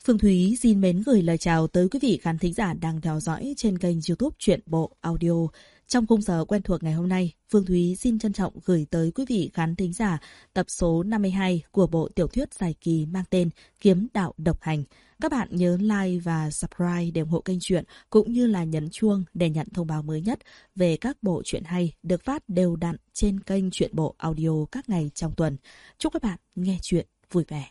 Phương Thúy xin mến gửi lời chào tới quý vị khán thính giả đang theo dõi trên kênh YouTube Truyện Bộ Audio. Trong khung giờ quen thuộc ngày hôm nay, Phương Thúy xin trân trọng gửi tới quý vị khán thính giả tập số 52 của bộ tiểu thuyết dài kỳ mang tên Kiếm Đạo Độc Hành. Các bạn nhớ like và subscribe để ủng hộ kênh truyện cũng như là nhấn chuông để nhận thông báo mới nhất về các bộ truyện hay được phát đều đặn trên kênh Truyện Bộ Audio các ngày trong tuần. Chúc các bạn nghe truyện vui vẻ.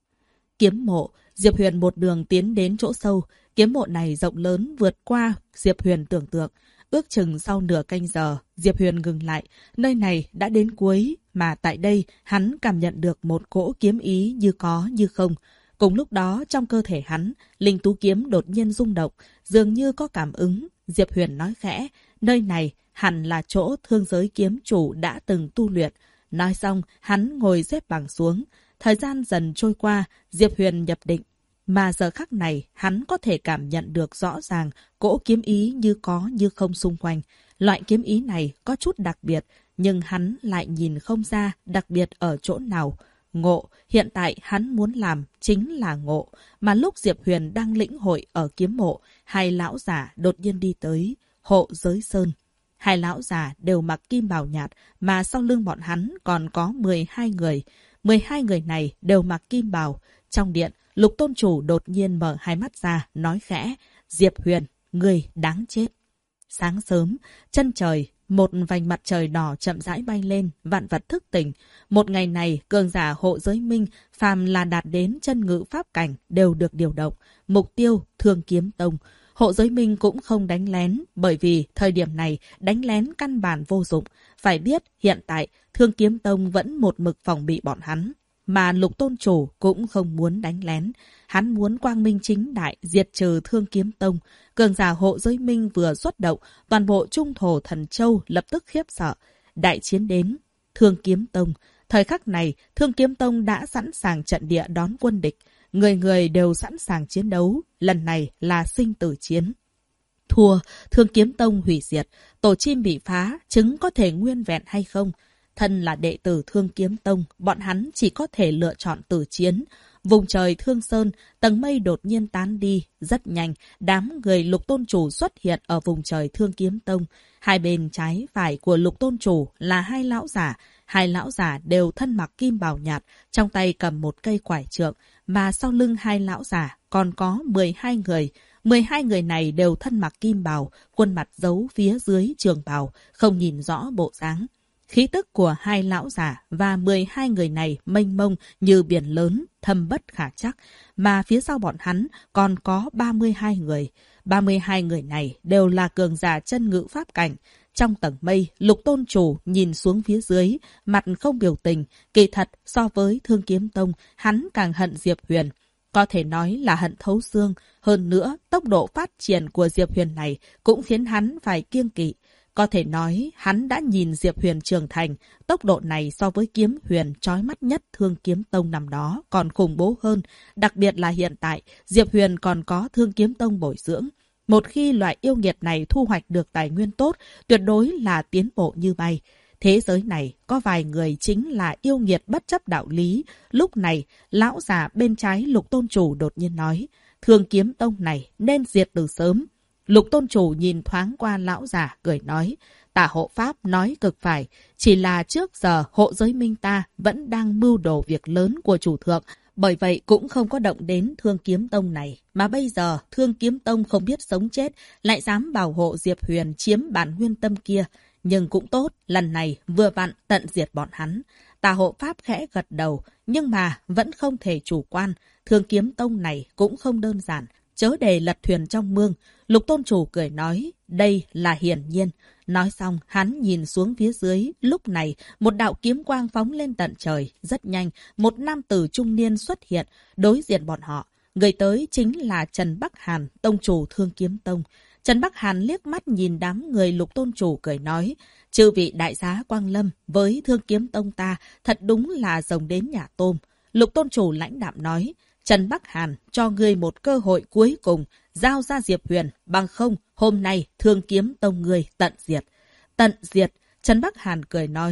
Kiếm mộ, Diệp Huyền một đường tiến đến chỗ sâu. Kiếm mộ này rộng lớn vượt qua Diệp Huyền tưởng tượng. Ước chừng sau nửa canh giờ, Diệp Huyền ngừng lại. Nơi này đã đến cuối, mà tại đây hắn cảm nhận được một cỗ kiếm ý như có như không. Cùng lúc đó trong cơ thể hắn, linh tú kiếm đột nhiên rung động, dường như có cảm ứng. Diệp Huyền nói khẽ, nơi này hẳn là chỗ thương giới kiếm chủ đã từng tu luyện. Nói xong, hắn ngồi xếp bằng xuống. Thời gian dần trôi qua, Diệp Huyền nhập định. Mà giờ khắc này, hắn có thể cảm nhận được rõ ràng cỗ kiếm ý như có như không xung quanh. Loại kiếm ý này có chút đặc biệt, nhưng hắn lại nhìn không ra đặc biệt ở chỗ nào. Ngộ, hiện tại hắn muốn làm chính là ngộ. Mà lúc Diệp Huyền đang lĩnh hội ở kiếm mộ, hai lão giả đột nhiên đi tới Hộ Giới Sơn. Hai lão giả đều mặc kim bào nhạt, mà sau lưng bọn hắn còn có 12 người. 12 người này đều mặc kim bào. Trong điện, Lục Tôn Chủ đột nhiên mở hai mắt ra, nói khẽ, Diệp Huyền, người đáng chết. Sáng sớm, chân trời, một vành mặt trời đỏ chậm rãi bay lên, vạn vật thức tỉnh. Một ngày này, cường giả Hộ Giới Minh, phàm là đạt đến chân ngự pháp cảnh, đều được điều động. Mục tiêu, Thương Kiếm Tông. Hộ Giới Minh cũng không đánh lén, bởi vì thời điểm này đánh lén căn bản vô dụng. Phải biết, hiện tại, Thương Kiếm Tông vẫn một mực phòng bị bọn hắn. Mà Lục Tôn Chủ cũng không muốn đánh lén. Hắn muốn quang minh chính đại diệt trừ Thương Kiếm Tông. Cường giả Hộ Giới Minh vừa xuất động, toàn bộ Trung Thổ Thần Châu lập tức khiếp sợ. Đại chiến đến, Thương Kiếm Tông. Thời khắc này, Thương Kiếm Tông đã sẵn sàng trận địa đón quân địch. Người người đều sẵn sàng chiến đấu. Lần này là sinh tử chiến. Thua, Thương Kiếm Tông hủy diệt. Tổ chim bị phá, trứng có thể nguyên vẹn hay không? Thân là đệ tử Thương Kiếm Tông, bọn hắn chỉ có thể lựa chọn tử chiến. Vùng trời Thương Sơn, tầng mây đột nhiên tán đi. Rất nhanh, đám người Lục Tôn Chủ xuất hiện ở vùng trời Thương Kiếm Tông. Hai bên trái phải của Lục Tôn Chủ là hai lão giả. Hai lão giả đều thân mặc kim bào nhạt, trong tay cầm một cây quải trượng. Mà sau lưng hai lão giả còn có 12 người. 12 người này đều thân mặc kim bào, khuôn mặt giấu phía dưới trường bào, không nhìn rõ bộ dáng. Khí tức của hai lão giả và 12 người này mênh mông như biển lớn, thâm bất khả trắc. Mà phía sau bọn hắn còn có 32 người. 32 người này đều là cường giả chân ngự pháp cảnh. Trong tầng mây, Lục Tôn Chủ nhìn xuống phía dưới, mặt không biểu tình. Kỳ thật, so với Thương Kiếm Tông, hắn càng hận Diệp Huyền. Có thể nói là hận thấu xương. Hơn nữa, tốc độ phát triển của Diệp Huyền này cũng khiến hắn phải kiêng kỵ. Có thể nói, hắn đã nhìn Diệp Huyền trưởng thành. Tốc độ này so với Kiếm Huyền chói mắt nhất Thương Kiếm Tông năm đó còn khủng bố hơn. Đặc biệt là hiện tại, Diệp Huyền còn có Thương Kiếm Tông bồi dưỡng. Một khi loại yêu nghiệt này thu hoạch được tài nguyên tốt, tuyệt đối là tiến bộ như bay. Thế giới này có vài người chính là yêu nghiệt bất chấp đạo lý. Lúc này, lão già bên trái Lục Tôn Chủ đột nhiên nói, Thương Kiếm Tông này nên diệt từ sớm. Lục Tôn Chủ nhìn thoáng qua lão già, cười nói, Tả hộ pháp nói cực phải, chỉ là trước giờ Hộ Giới Minh ta vẫn đang mưu đồ việc lớn của chủ thượng, bởi vậy cũng không có động đến Thương Kiếm Tông này. Mà bây giờ Thương Kiếm Tông không biết sống chết, lại dám bảo hộ Diệp Huyền chiếm bản nguyên tâm kia. Nhưng cũng tốt, lần này vừa vặn tận diệt bọn hắn. Tả hộ pháp khẽ gật đầu, nhưng mà vẫn không thể chủ quan. Thương Kiếm Tông này cũng không đơn giản, chớ để lật thuyền trong mương. Lục Tôn Chủ cười nói, đây là hiển nhiên. Nói xong, hắn nhìn xuống phía dưới. Lúc này, một đạo kiếm quang phóng lên tận trời. Rất nhanh, một nam tử trung niên xuất hiện, đối diện bọn họ. Người tới chính là Trần Bắc Hàn, tông chủ Thương Kiếm Tông. Trần Bắc Hàn liếc mắt nhìn đám người Lục Tôn Chủ cười nói, chư vị đại giá Quang Lâm với Thương Kiếm Tông ta thật đúng là rồng đến nhà tôm. Lục Tôn Chủ lãnh đạm nói, Trần Bắc Hàn cho ngươi một cơ hội cuối cùng, giao ra Diệp Huyền, bằng không hôm nay Thương Kiếm Tông ngươi tận diệt. Tận diệt, Trần Bắc Hàn cười nói,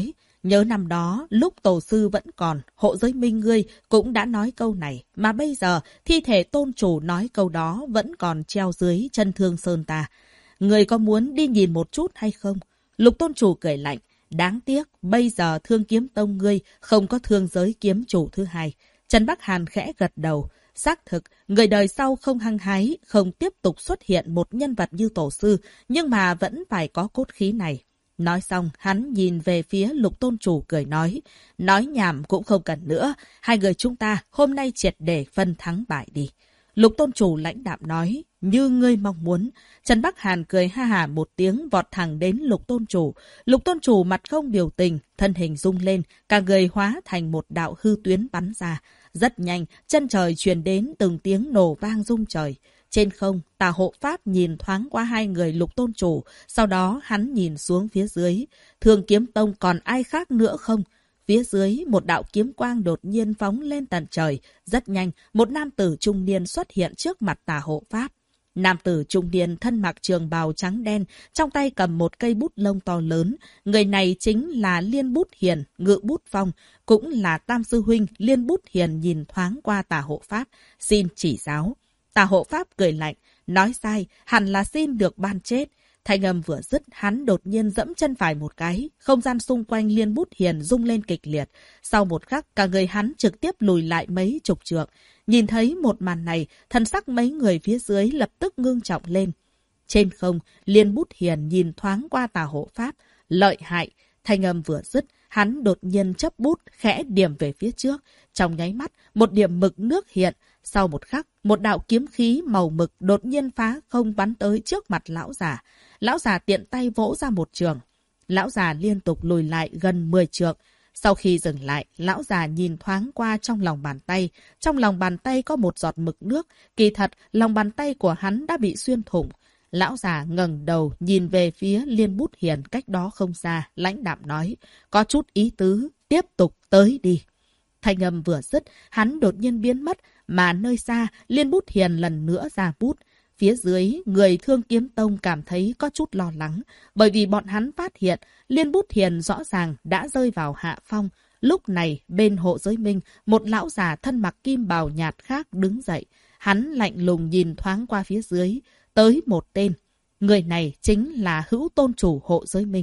Nhớ năm đó, lúc tổ sư vẫn còn, hộ giới minh ngươi cũng đã nói câu này. Mà bây giờ, thi thể tôn chủ nói câu đó vẫn còn treo dưới chân Thương Sơn ta. Ngươi có muốn đi nhìn một chút hay không? Lục tôn chủ cười lạnh. Đáng tiếc, bây giờ Thương Kiếm Tông ngươi không có thương giới kiếm chủ thứ hai. Trần Bắc Hàn khẽ gật đầu. Xác thực, người đời sau không hăng hái, không tiếp tục xuất hiện một nhân vật như tổ sư, nhưng mà vẫn phải có cốt khí này. Nói xong, hắn nhìn về phía Lục tôn chủ cười nói nhảm cũng không cần nữa, hai người chúng ta hôm nay triệt để phân thắng bại đi. Lục tôn chủ lãnh đạm nói, như ngươi mong muốn. Trần Bắc Hàn cười ha hả một tiếng vọt thẳng đến Lục tôn chủ. Lục tôn chủ mặt không biểu tình, thân hình rung lên, cả người hóa thành một đạo hư tuyến bắn ra. Rất nhanh, chân trời truyền đến từng tiếng nổ vang rung trời. Trên không, Tà hộ pháp nhìn thoáng qua hai người Lục tôn chủ, sau đó hắn nhìn xuống phía dưới. Thương Kiếm Tông còn ai khác nữa không? Phía dưới, một đạo kiếm quang đột nhiên phóng lên tận trời. Rất nhanh, một nam tử trung niên xuất hiện trước mặt Tà hộ pháp. Nam tử trung niên thân mặc trường bào trắng đen, trong tay cầm một cây bút lông to lớn. Người này chính là Liên Bút Hiền, Ngự Bút Phong, cũng là tam sư huynh. Liên Bút Hiền nhìn thoáng qua Tà hộ pháp, xin chỉ giáo. Tà hộ pháp cười lạnh, nói sai, hẳn là xin được ban chết. Thanh âm vừa dứt, hắn đột nhiên dẫm chân phải một cái, không gian xung quanh Liên Bút Hiền rung lên kịch liệt. Sau một khắc, cả người hắn trực tiếp lùi lại mấy chục trượng. Nhìn thấy một màn này, thần sắc mấy người phía dưới lập tức ngưng trọng lên. Trên không, Liên Bút Hiền nhìn thoáng qua Tà hộ pháp, lợi hại. Thanh âm vừa dứt, hắn đột nhiên chấp bút, khẽ điểm về phía trước. Trong nháy mắt, một điểm mực nước hiện. Sau một khắc, một đạo kiếm khí màu mực đột nhiên phá không bắn tới trước mặt lão già. Lão già tiện tay vỗ ra một trường. Lão già liên tục lùi lại gần 10 trượng. Sau khi dừng lại, lão già nhìn thoáng qua trong lòng bàn tay. Trong lòng bàn tay có một giọt mực nước. Kỳ thật, lòng bàn tay của hắn đã bị xuyên thủng. Lão già ngẩng đầu nhìn về phía Liên Bút Hiền cách đó không xa, lãnh đạm nói, có chút ý tứ, tiếp tục tới đi. Thanh âm vừa dứt, hắn đột nhiên biến mất, mà nơi xa, Liên Bút Hiền lần nữa ra bút. Phía dưới, người Thương Kiếm Tông cảm thấy có chút lo lắng, bởi vì bọn hắn phát hiện Liên Bút Hiền rõ ràng đã rơi vào hạ phong. Lúc này, bên hộ giới minh, một lão già thân mặc kim bào nhạt khác đứng dậy. Hắn lạnh lùng nhìn thoáng qua phía dưới, tới một tên. Người này chính là Hữu tôn chủ hộ giới minh.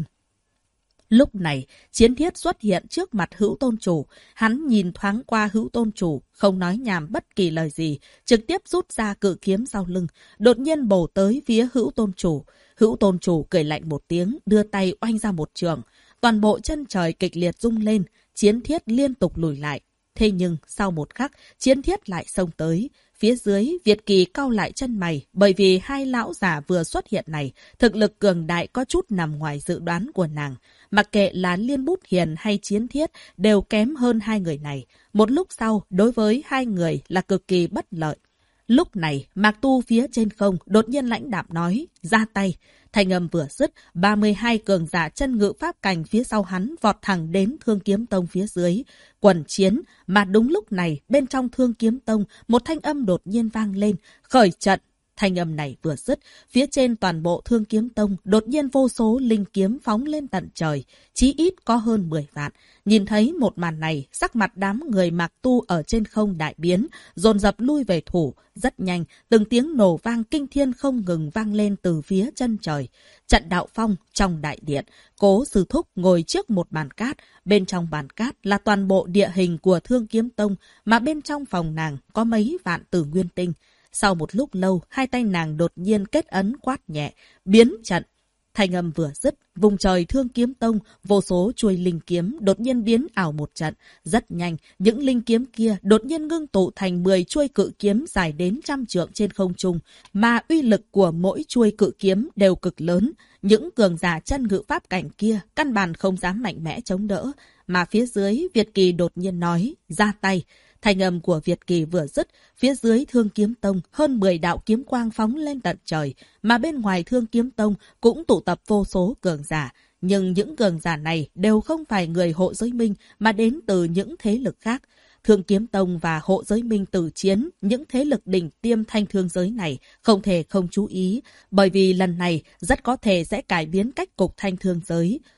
Lúc này, Chiến Thiết xuất hiện trước mặt Hữu tôn chủ. Hắn nhìn thoáng qua Hữu tôn chủ, không nói nhảm bất kỳ lời gì, trực tiếp rút ra cự kiếm sau lưng, đột nhiên bổ tới phía Hữu tôn chủ. Hữu tôn chủ cười lạnh một tiếng, đưa tay oanh ra một trường. Toàn bộ chân trời kịch liệt rung lên, Chiến Thiết liên tục lùi lại. Thế nhưng, sau một khắc, Chiến Thiết lại xông tới. Phía dưới, Việt Kỳ cau lại chân mày, bởi vì hai lão già vừa xuất hiện này, thực lực cường đại có chút nằm ngoài dự đoán của nàng. Mặc kệ là Liên Bút Hiền hay Chiến Thiết, đều kém hơn hai người này. Một lúc sau, đối với hai người là cực kỳ bất lợi. Lúc này, Mạc Tu phía trên không đột nhiên lãnh đạm nói, ra tay. Thanh âm vừa dứt, 32 cường giả chân ngự pháp cảnh phía sau hắn vọt thẳng đến Thương Kiếm Tông phía dưới. Quần chiến, mà đúng lúc này, bên trong Thương Kiếm Tông, một thanh âm đột nhiên vang lên, khởi trận. Thanh âm này vừa dứt, phía trên toàn bộ Thương Kiếm Tông đột nhiên vô số linh kiếm phóng lên tận trời, chí ít có hơn 10 vạn. Nhìn thấy một màn này, sắc mặt đám người Mạc Tu ở trên không đại biến, dồn dập lui về thủ. Rất nhanh, từng tiếng nổ vang kinh thiên không ngừng vang lên từ phía chân trời. Trận đạo phong trong đại điện, Cố Sư Thúc ngồi trước một bàn cát. Bên trong bàn cát là toàn bộ địa hình của Thương Kiếm Tông, mà bên trong phòng nàng có mấy vạn tử nguyên tinh. Sau một lúc lâu, hai tay nàng đột nhiên kết ấn quát nhẹ, biến trận. Thanh âm vừa dứt, vùng trời Thương Kiếm Tông, vô số chuôi linh kiếm đột nhiên biến ảo một trận. Rất nhanh, những linh kiếm kia đột nhiên ngưng tụ thành 10 chuôi cự kiếm dài đến 100 trượng trên không trung, mà uy lực của mỗi chuôi cự kiếm đều cực lớn. Những cường giả chân ngự pháp cảnh kia căn bản không dám mạnh mẽ chống đỡ, mà phía dưới Việt Kỳ đột nhiên nói, ra tay. Thanh âm của Việt Kỳ vừa dứt, phía dưới Thương Kiếm Tông hơn 10 đạo kiếm quang phóng lên tận trời, mà bên ngoài Thương Kiếm Tông cũng tụ tập vô số cường giả. Nhưng những cường giả này đều không phải người hộ giới minh mà đến từ những thế lực khác. Thương Kiếm Tông và hộ giới minh tử chiến, những thế lực đỉnh tiêm thanh thương giới này không thể không chú ý, bởi vì lần này rất có thể sẽ cải biến cách cục thanh thương giới.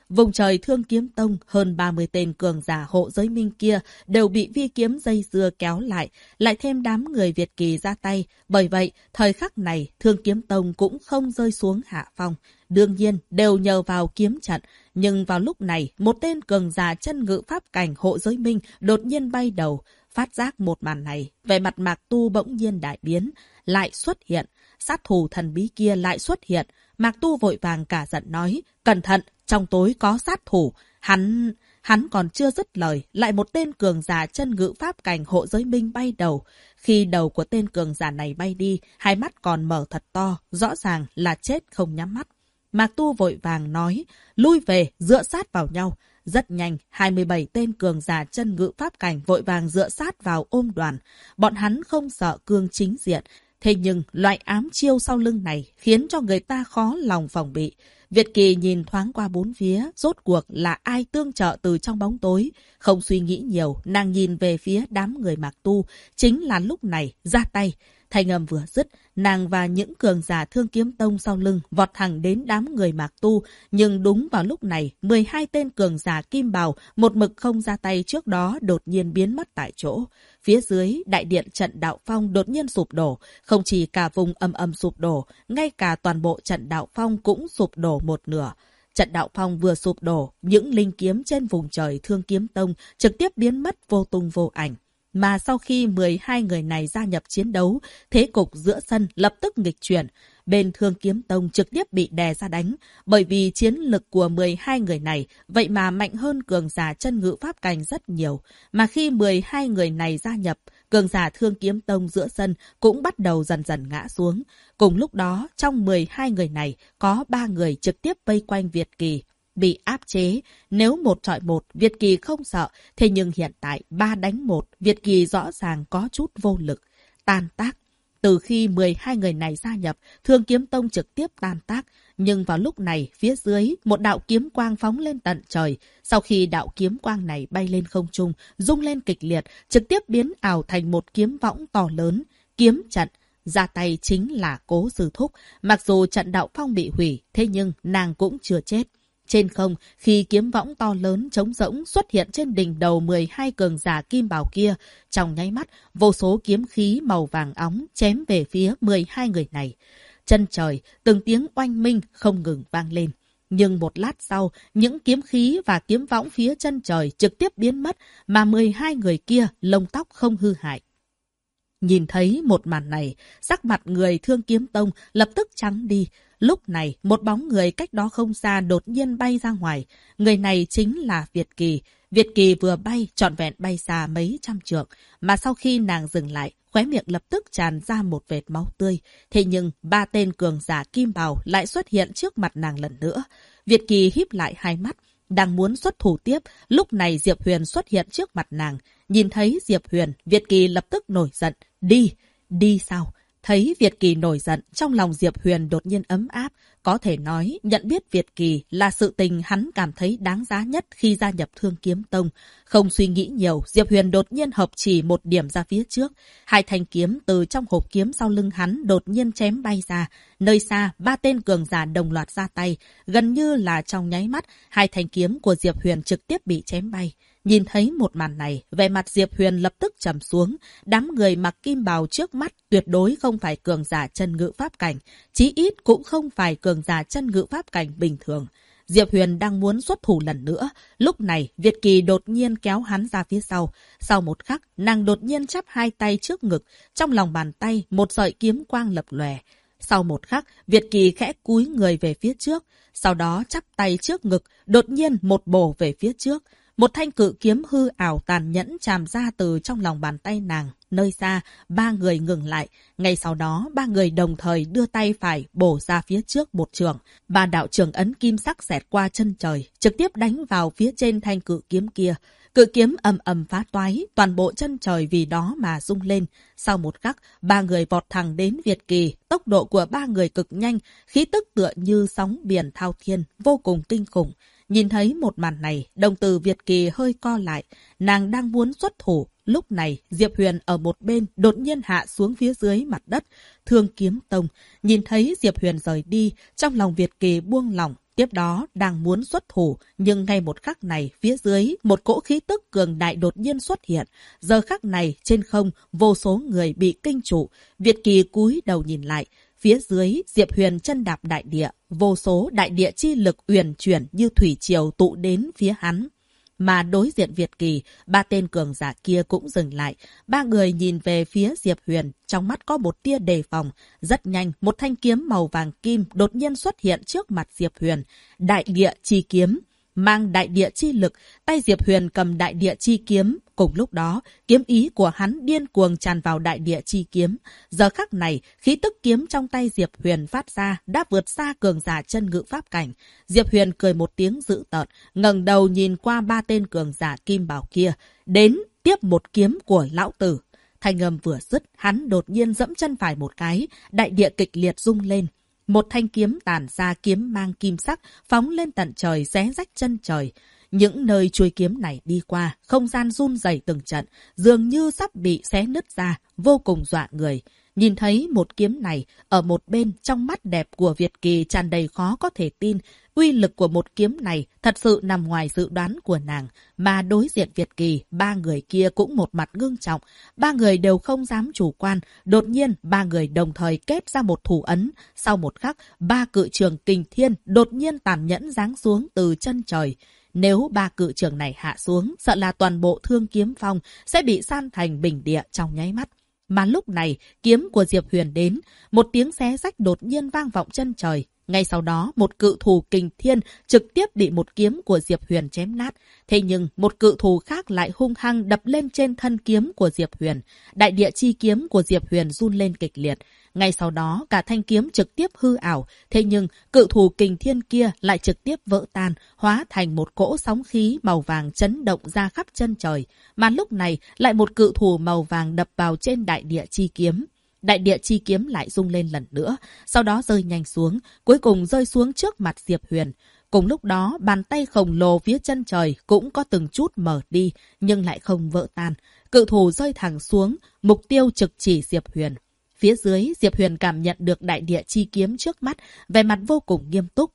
vùng trời Thương Kiếm Tông hơn 30 tên cường giả hộ giới minh kia đều bị vi kiếm dây dưa kéo lại thêm đám người Việt Kỳ ra tay. Bởi vậy, thời khắc này Thương Kiếm Tông cũng không rơi xuống hạ phong. Đương nhiên, đều nhờ vào kiếm trận. Nhưng vào lúc này, một tên cường giả chân ngự pháp cảnh hộ giới minh đột nhiên bay đầu. Phát giác một màn này, vẻ mặt Mạc Tu bỗng nhiên đại biến, lại xuất hiện. Sát thủ thần bí kia lại xuất hiện. Mạc Tu vội vàng cả giận nói, cẩn thận, trong tối có sát thủ. Hắn còn chưa dứt lời, lại một tên cường giả chân ngự pháp cảnh hộ giới minh bay đầu. Khi đầu của tên cường giả này bay đi, hai mắt còn mở thật to, rõ ràng là chết không nhắm mắt. Mạc Tu vội vàng nói, lui về, dựa sát vào nhau. Rất nhanh, 27 tên cường giả chân ngự pháp cảnh vội vàng dựa sát vào ôm đoàn. Bọn hắn không sợ cương chính diện. Thế nhưng, loại ám chiêu sau lưng này khiến cho người ta khó lòng phòng bị. Việt Kỳ nhìn thoáng qua bốn phía, rốt cuộc là ai tương trợ từ trong bóng tối. Không suy nghĩ nhiều, nàng nhìn về phía đám người Mạc Tu. Chính là lúc này, ra tay. Thanh âm vừa dứt, nàng và những cường giả Thương Kiếm Tông sau lưng vọt thẳng đến đám người Mạc Tu. Nhưng đúng vào lúc này, 12 tên cường giả kim bào một mực không ra tay trước đó đột nhiên biến mất tại chỗ. Phía dưới, đại điện trận đạo phong đột nhiên sụp đổ. Không chỉ cả vùng âm sụp đổ, ngay cả toàn bộ trận đạo phong cũng sụp đổ một nửa. Trận đạo phong vừa sụp đổ, những linh kiếm trên vùng trời Thương Kiếm Tông trực tiếp biến mất vô tung vô ảnh. Mà sau khi 12 người này gia nhập chiến đấu, thế cục giữa sân lập tức nghịch chuyển. Bên Thương Kiếm Tông trực tiếp bị đè ra đánh, bởi vì chiến lực của 12 người này vậy mà mạnh hơn cường giả chân ngự pháp cảnh rất nhiều. Mà khi 12 người này gia nhập, cường giả Thương Kiếm Tông giữa sân cũng bắt đầu dần dần ngã xuống. Cùng lúc đó, trong 12 người này có 3 người trực tiếp vây quanh Việt Kỳ. Bị áp chế, nếu 1 chọi 1, Việt Kỳ không sợ, thế nhưng hiện tại 3 đánh 1, Việt Kỳ rõ ràng có chút vô lực, tan tác. Từ khi 12 người này gia nhập, Thương Kiếm Tông trực tiếp tan tác, nhưng vào lúc này, phía dưới, một đạo kiếm quang phóng lên tận trời. Sau khi đạo kiếm quang này bay lên không trung, rung lên kịch liệt, trực tiếp biến ảo thành một kiếm võng to lớn, kiếm trận. Ra tay chính là Cố Sư Thúc, mặc dù trận đạo phong bị hủy, thế nhưng nàng cũng chưa chết. Trên không, khi kiếm võng to lớn trống rỗng xuất hiện trên đỉnh đầu 12 cường giả kim bào kia, trong nháy mắt, vô số kiếm khí màu vàng óng chém về phía 12 người này. Chân trời, từng tiếng oanh minh không ngừng vang lên. Nhưng một lát sau, những kiếm khí và kiếm võng phía chân trời trực tiếp biến mất, mà 12 người kia lông tóc không hư hại. Nhìn thấy một màn này, sắc mặt người Thương Kiếm Tông lập tức trắng đi. Lúc này, một bóng người cách đó không xa đột nhiên bay ra ngoài. Người này chính là Việt Kỳ. Việt Kỳ vừa bay, trọn vẹn bay xa mấy trăm trượng. Mà sau khi nàng dừng lại, khóe miệng lập tức tràn ra một vệt máu tươi. Thế nhưng, 3 tên cường giả kim bào lại xuất hiện trước mặt nàng lần nữa. Việt Kỳ híp lại hai mắt, đang muốn xuất thủ tiếp. Lúc này Diệp Huyền xuất hiện trước mặt nàng. Nhìn thấy Diệp Huyền, Việt Kỳ lập tức nổi giận. Đi! Đi sao? Thấy Việt Kỳ nổi giận, trong lòng Diệp Huyền đột nhiên ấm áp. Có thể nói, nhận biết Việt Kỳ là sự tình hắn cảm thấy đáng giá nhất khi gia nhập Thương Kiếm Tông. Không suy nghĩ nhiều, Diệp Huyền đột nhiên hợp chỉ một điểm ra phía trước. 2 thanh kiếm từ trong hộp kiếm sau lưng hắn đột nhiên chém bay ra. Nơi xa, 3 tên cường giả đồng loạt ra tay. Gần như là trong nháy mắt, 2 thanh kiếm của Diệp Huyền trực tiếp bị chém bay. Nhìn thấy một màn này, vẻ mặt Diệp Huyền lập tức trầm xuống. Đám người mặc kim bào trước mắt tuyệt đối không phải cường giả chân ngự pháp cảnh. Chí ít cũng không phải cường giả chân ngự pháp cảnh bình thường. Diệp Huyền đang muốn xuất thủ lần nữa. Lúc này, Việt Kỳ đột nhiên kéo hắn ra phía sau. Sau một khắc, nàng đột nhiên chắp 2 tay trước ngực. Trong lòng bàn tay, một sợi kiếm quang lập lòe. Sau một khắc, Việt Kỳ khẽ cúi người về phía trước. Sau đó chắp tay trước ngực, đột nhiên một bổ về phía trước. Một thanh cự kiếm hư ảo tàn nhẫn tràm ra từ trong lòng bàn tay nàng. Nơi xa, 3 người ngừng lại. Ngay sau đó, 3 người đồng thời đưa tay phải bổ ra phía trước một trường. 3 đạo trường ấn kim sắc xẹt qua chân trời, trực tiếp đánh vào phía trên thanh cự kiếm kia. Cự kiếm ầm ầm phá toái, toàn bộ chân trời vì đó mà rung lên. Sau một khắc, 3 người vọt thẳng đến Việt Kỳ. Tốc độ của 3 người cực nhanh, khí tức tựa như sóng biển thao thiên, vô cùng kinh khủng. Nhìn thấy một màn này, đồng tử Việt Kỳ hơi co lại. Nàng đang muốn xuất thủ. Lúc này, Diệp Huyền ở một bên đột nhiên hạ xuống phía dưới mặt đất. Thương Kiếm Tông. Nhìn thấy Diệp Huyền rời đi, trong lòng Việt Kỳ buông lỏng. Tiếp đó đang muốn xuất thủ, nhưng ngay một khắc này phía dưới một cỗ khí tức cường đại đột nhiên xuất hiện. Giờ khắc này trên không vô số người bị kinh trụ. Việt Kỳ cúi đầu nhìn lại. Phía dưới Diệp Huyền chân đạp đại địa, vô số đại địa chi lực uyển chuyển như thủy triều tụ đến phía hắn. Mà đối diện Việt Kỳ, ba tên cường giả kia cũng dừng lại. Ba người nhìn về phía Diệp Huyền, trong mắt có một tia đề phòng. Rất nhanh, một thanh kiếm màu vàng kim đột nhiên xuất hiện trước mặt Diệp Huyền. Đại địa chi kiếm, mang đại địa chi lực, tay Diệp Huyền cầm đại địa chi kiếm. Cùng lúc đó, kiếm ý của hắn điên cuồng tràn vào đại địa chi kiếm. Giờ khắc này, khí tức kiếm trong tay Diệp Huyền phát ra đã vượt xa cường giả chân ngự pháp cảnh. Diệp Huyền cười một tiếng dữ tợn, ngẩng đầu nhìn qua ba tên cường giả kim bảo kia. Đến, tiếp một kiếm của lão tử. Thanh âm vừa dứt, hắn đột nhiên dẫm chân phải một cái, đại địa kịch liệt rung lên. Một thanh kiếm tản ra kiếm mang kim sắc, phóng lên tận trời xé rách chân trời. Những nơi chuôi kiếm này đi qua, không gian run rẩy từng trận, dường như sắp bị xé nứt ra, vô cùng dọa người. Nhìn thấy một kiếm này, ở một bên trong mắt đẹp của Việt Kỳ tràn đầy khó có thể tin. Uy lực của một kiếm này thật sự nằm ngoài dự đoán của nàng. Mà đối diện Việt Kỳ, ba người kia cũng một mặt ngưng trọng. Ba người đều không dám chủ quan. Đột nhiên, ba người đồng thời kết ra một thủ ấn. Sau một khắc, ba cự trường kình thiên đột nhiên tàn nhẫn giáng xuống từ chân trời. Nếu ba cự trường này hạ xuống, sợ là toàn bộ Thương Kiếm Phong sẽ bị san thành bình địa trong nháy mắt. Mà lúc này, kiếm của Diệp Huyền đến, một tiếng xé rách đột nhiên vang vọng chân trời. Ngay sau đó, một cự thù kình thiên trực tiếp bị một kiếm của Diệp Huyền chém nát. Thế nhưng, một cự thù khác lại hung hăng đập lên trên thân kiếm của Diệp Huyền. Đại địa chi kiếm của Diệp Huyền run lên kịch liệt. Ngay sau đó, cả thanh kiếm trực tiếp hư ảo. Thế nhưng, cự thù kình thiên kia lại trực tiếp vỡ tan, hóa thành một cỗ sóng khí màu vàng chấn động ra khắp chân trời. Mà lúc này, lại một cự thù màu vàng đập vào trên đại địa chi kiếm. Đại địa chi kiếm lại rung lên lần nữa, sau đó rơi nhanh xuống, cuối cùng rơi xuống trước mặt Diệp Huyền. Cùng lúc đó, bàn tay khổng lồ phía chân trời cũng có từng chút mở đi, nhưng lại không vỡ tan. Cự thù rơi thẳng xuống, mục tiêu trực chỉ Diệp Huyền. Phía dưới, Diệp Huyền cảm nhận được đại địa chi kiếm trước mắt, vẻ mặt vô cùng nghiêm túc.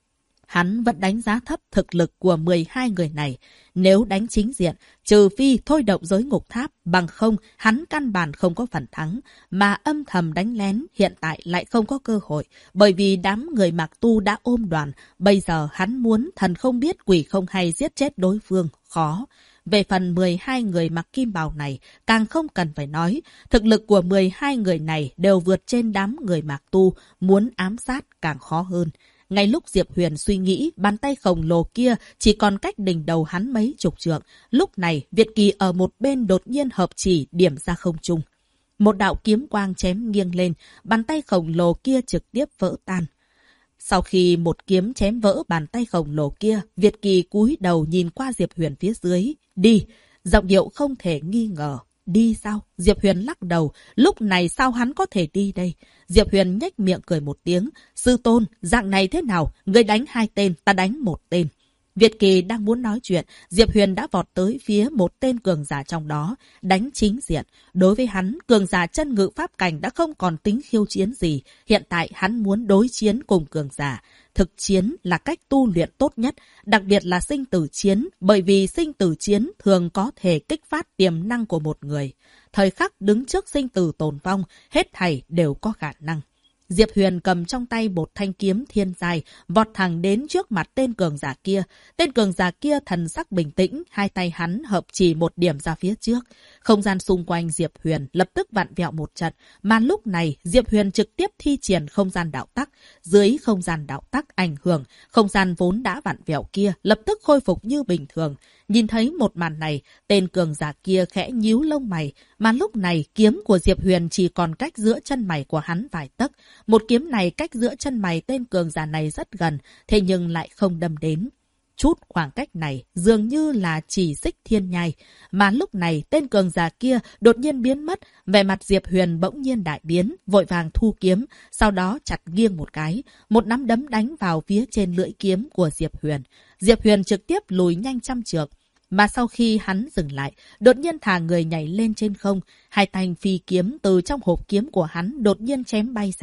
Hắn vẫn đánh giá thấp thực lực của 12 người này. Nếu đánh chính diện, trừ phi thôi động giới ngục tháp, bằng không, hắn căn bản không có phần thắng. Mà âm thầm đánh lén, hiện tại lại không có cơ hội. Bởi vì đám người Mạc Tu đã ôm đoàn. Bây giờ hắn muốn thần không biết quỷ không hay giết chết đối phương, khó. Về phần 12 người mặc kim bào này, càng không cần phải nói. Thực lực của 12 người này đều vượt trên đám người Mạc Tu, muốn ám sát càng khó hơn. Ngay lúc Diệp Huyền suy nghĩ, bàn tay khổng lồ kia chỉ còn cách đỉnh đầu hắn mấy chục trượng. Lúc này, Việt Kỳ ở một bên đột nhiên hợp chỉ điểm ra không trung. Một đạo kiếm quang chém nghiêng lên, bàn tay khổng lồ kia trực tiếp vỡ tan. Sau khi một kiếm chém vỡ bàn tay khổng lồ kia, Việt Kỳ cúi đầu nhìn qua Diệp Huyền phía dưới. Đi! Giọng điệu không thể nghi ngờ. Đi sao? Diệp Huyền lắc đầu. Lúc này sao hắn có thể đi đây? Diệp Huyền nhếch miệng cười một tiếng. Sư tôn, dạng này thế nào? Ngươi đánh 2 tên, ta đánh 1 tên. Việt Kỳ đang muốn nói chuyện, Diệp Huyền đã vọt tới phía một tên cường giả trong đó, đánh chính diện. Đối với hắn, cường giả chân ngự pháp cảnh đã không còn tính khiêu chiến gì. Hiện tại hắn muốn đối chiến cùng cường giả. Thực chiến là cách tu luyện tốt nhất, đặc biệt là sinh tử chiến, bởi vì sinh tử chiến thường có thể kích phát tiềm năng của một người. Thời khắc đứng trước sinh tử tồn vong, hết thảy đều có khả năng. Diệp Huyền cầm trong tay một thanh kiếm thiên dài, vọt thẳng đến trước mặt tên cường giả kia. Tên cường giả kia thần sắc bình tĩnh, hai tay hắn hợp chỉ một điểm ra phía trước. Không gian xung quanh Diệp Huyền lập tức vặn vẹo một trận, mà lúc này Diệp Huyền trực tiếp thi triển không gian đạo tắc. Dưới không gian đạo tắc ảnh hưởng, không gian vốn đã vặn vẹo kia lập tức khôi phục như bình thường. Nhìn thấy một màn này, tên cường giả kia khẽ nhíu lông mày, mà lúc này kiếm của Diệp Huyền chỉ còn cách giữa chân mày của hắn vài tấc. Một kiếm này cách giữa chân mày tên cường giả này rất gần, thế nhưng lại không đâm đến. Chút khoảng cách này dường như là chỉ xích thiên nhai, mà lúc này tên cường giả kia đột nhiên biến mất, vẻ mặt Diệp Huyền bỗng nhiên đại biến, vội vàng thu kiếm, sau đó chặt nghiêng một cái, một nắm đấm đánh vào phía trên lưỡi kiếm của Diệp Huyền. Diệp Huyền trực tiếp lùi nhanh trăm trượng. Mà sau khi hắn dừng lại, đột nhiên thả người nhảy lên trên không, hai thanh phi kiếm từ trong hộp kiếm của hắn đột nhiên chém bay ra.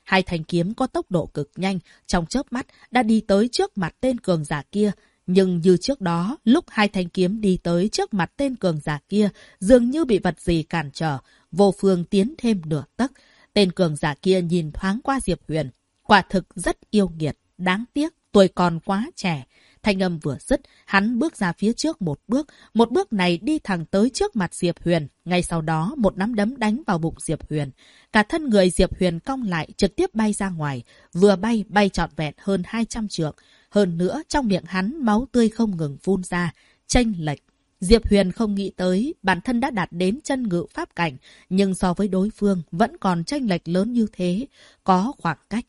Hai thanh kiếm có tốc độ cực nhanh, trong chớp mắt đã đi tới trước mặt tên cường giả kia. Nhưng như trước đó, lúc hai thanh kiếm đi tới trước mặt tên cường giả kia, dường như bị vật gì cản trở, vô phương tiến thêm nửa tấc. Tên cường giả kia nhìn thoáng qua Diệp Huyền, quả thực rất yêu nghiệt, đáng tiếc, tuổi còn quá trẻ. Thanh âm vừa dứt, hắn bước ra phía trước một bước này đi thẳng tới trước mặt Diệp Huyền. Ngay sau đó, một nắm đấm đánh vào bụng Diệp Huyền. Cả thân người Diệp Huyền cong lại, trực tiếp bay ra ngoài. Vừa bay trọn vẹn hơn 200 trượng. Hơn nữa, trong miệng hắn, máu tươi không ngừng phun ra. Chênh lệch. Diệp Huyền không nghĩ tới, bản thân đã đạt đến chân ngự pháp cảnh. Nhưng so với đối phương, vẫn còn chênh lệch lớn như thế. Có khoảng cách.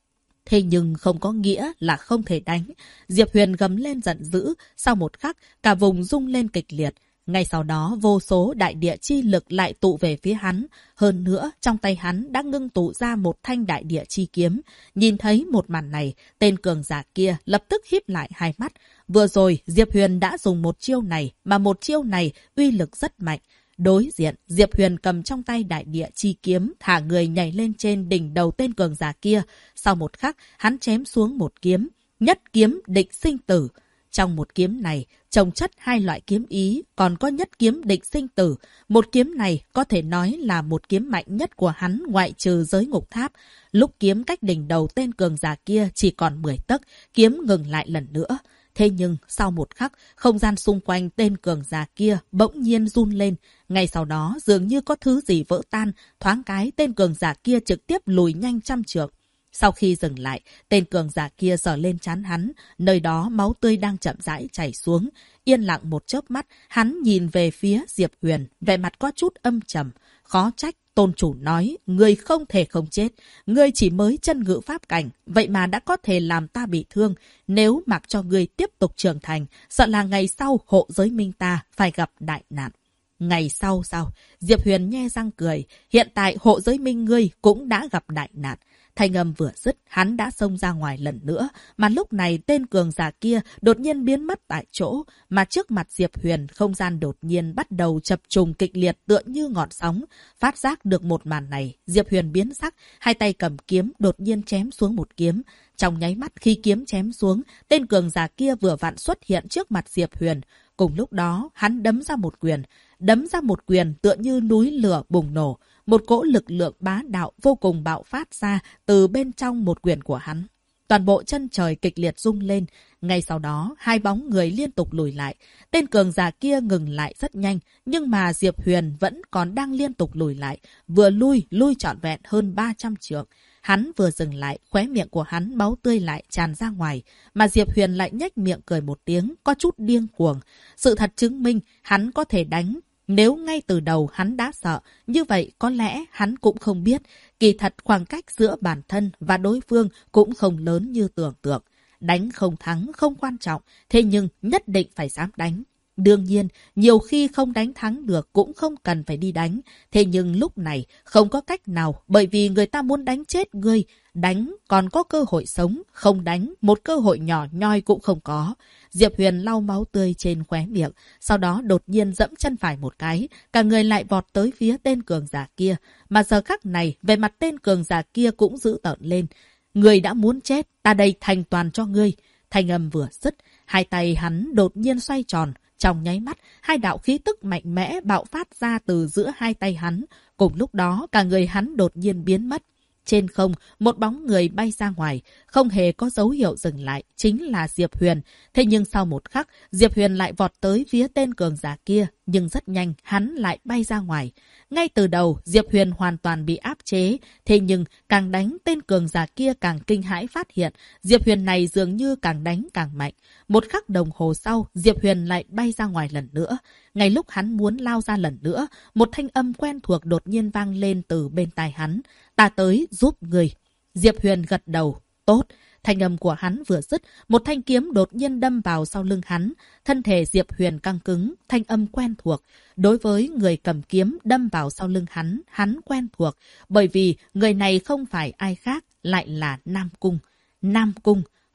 Thế nhưng không có nghĩa là không thể đánh. Diệp Huyền gầm lên giận dữ, sau một khắc, cả vùng rung lên kịch liệt. Ngay sau đó, vô số đại địa chi lực lại tụ về phía hắn. Hơn nữa, trong tay hắn đã ngưng tụ ra một thanh đại địa chi kiếm. Nhìn thấy một màn này, tên cường giả kia lập tức híp lại hai mắt. Vừa rồi, Diệp Huyền đã dùng một chiêu này, mà một chiêu này uy lực rất mạnh. Đối diện, Diệp Huyền cầm trong tay đại địa chi kiếm, thả người nhảy lên trên đỉnh đầu tên cường giả kia. Sau một khắc, hắn chém xuống một kiếm, nhất kiếm định sinh tử. Trong một kiếm này, chồng chất hai loại kiếm ý, còn có nhất kiếm định sinh tử. Một kiếm này có thể nói là một kiếm mạnh nhất của hắn ngoại trừ giới ngục tháp. Lúc kiếm cách đỉnh đầu tên cường giả kia chỉ còn 10 tấc, kiếm ngừng lại lần nữa. Thế nhưng, sau một khắc, không gian xung quanh tên cường giả kia bỗng nhiên run lên. Ngay sau đó, dường như có thứ gì vỡ tan, thoáng cái tên cường giả kia trực tiếp lùi nhanh trăm trượng. Sau khi dừng lại, tên cường giả kia giở lên trán hắn, nơi đó máu tươi đang chậm rãi chảy xuống. Yên lặng một chớp mắt, hắn nhìn về phía Diệp Huyền, vẻ mặt có chút âm trầm. Khó trách, tôn chủ nói, ngươi không thể không chết. Ngươi chỉ mới chân ngự pháp cảnh, vậy mà đã có thể làm ta bị thương. Nếu mặc cho ngươi tiếp tục trưởng thành, sợ là ngày sau hộ giới minh ta phải gặp đại nạn. Ngày sau sao? Diệp Huyền nhe răng cười. Hiện tại hộ giới minh ngươi cũng đã gặp đại nạn. Thanh âm vừa dứt, hắn đã xông ra ngoài lần nữa, mà lúc này tên cường giả kia đột nhiên biến mất tại chỗ, mà trước mặt Diệp Huyền không gian đột nhiên bắt đầu chập trùng kịch liệt tựa như ngọn sóng. Phát giác được một màn này, Diệp Huyền biến sắc, hai tay cầm kiếm đột nhiên chém xuống một kiếm. Trong nháy mắt khi kiếm chém xuống, tên cường giả kia vừa vặn xuất hiện trước mặt Diệp Huyền. Cùng lúc đó, hắn đấm ra một quyền tựa như núi lửa bùng nổ. Một cỗ lực lượng bá đạo vô cùng bạo phát ra từ bên trong một quyền của hắn. Toàn bộ chân trời kịch liệt rung lên. Ngay sau đó, hai bóng người liên tục lùi lại. Tên cường giả kia ngừng lại rất nhanh, nhưng mà Diệp Huyền vẫn còn đang liên tục lùi lại. Vừa lui trọn vẹn hơn 300 trượng. Hắn vừa dừng lại, khóe miệng của hắn máu tươi lại tràn ra ngoài. Mà Diệp Huyền lại nhếch miệng cười một tiếng, có chút điên cuồng. Sự thật chứng minh, hắn có thể đánh. Nếu ngay từ đầu hắn đã sợ, như vậy có lẽ hắn cũng không biết. Kỳ thật khoảng cách giữa bản thân và đối phương cũng không lớn như tưởng tượng. Đánh không thắng không quan trọng, thế nhưng nhất định phải dám đánh. Đương nhiên, nhiều khi không đánh thắng được cũng không cần phải đi đánh. Thế nhưng lúc này không có cách nào bởi vì người ta muốn đánh chết ngươi. Đánh còn có cơ hội sống, không đánh một cơ hội nhỏ nhoi cũng không có. Diệp Huyền lau máu tươi trên khóe miệng, sau đó đột nhiên dẫm chân phải một cái, cả người lại vọt tới phía tên cường giả kia. Mà giờ khắc này, về mặt tên cường giả kia cũng dữ tợn lên. Ngươi đã muốn chết, ta đây thành toàn cho ngươi. Thanh âm vừa dứt, hai tay hắn đột nhiên xoay tròn. Trong nháy mắt, hai đạo khí tức mạnh mẽ bạo phát ra từ giữa hai tay hắn. Cùng lúc đó, cả người hắn đột nhiên biến mất. Trên không, một bóng người bay ra ngoài, không hề có dấu hiệu dừng lại, chính là Diệp Huyền. Thế nhưng sau một khắc, Diệp Huyền lại vọt tới phía tên cường giả kia, nhưng rất nhanh hắn lại bay ra ngoài. Ngay từ đầu, Diệp Huyền hoàn toàn bị áp chế, thế nhưng càng đánh tên cường giả kia càng kinh hãi phát hiện, Diệp Huyền này dường như càng đánh càng mạnh. Một khắc đồng hồ sau, Diệp Huyền lại bay ra ngoài lần nữa. Ngay lúc hắn muốn lao ra lần nữa, một thanh âm quen thuộc đột nhiên vang lên từ bên tai hắn. Ta tới giúp người. Diệp Huyền gật đầu. Tốt. Thanh âm của hắn vừa dứt, một thanh kiếm đột nhiên đâm vào sau lưng hắn. Thân thể Diệp Huyền căng cứng, thanh âm quen thuộc. Đối với người cầm kiếm đâm vào sau lưng hắn quen thuộc. Bởi vì người này không phải ai khác, lại là Nam Cung. Nam Cung.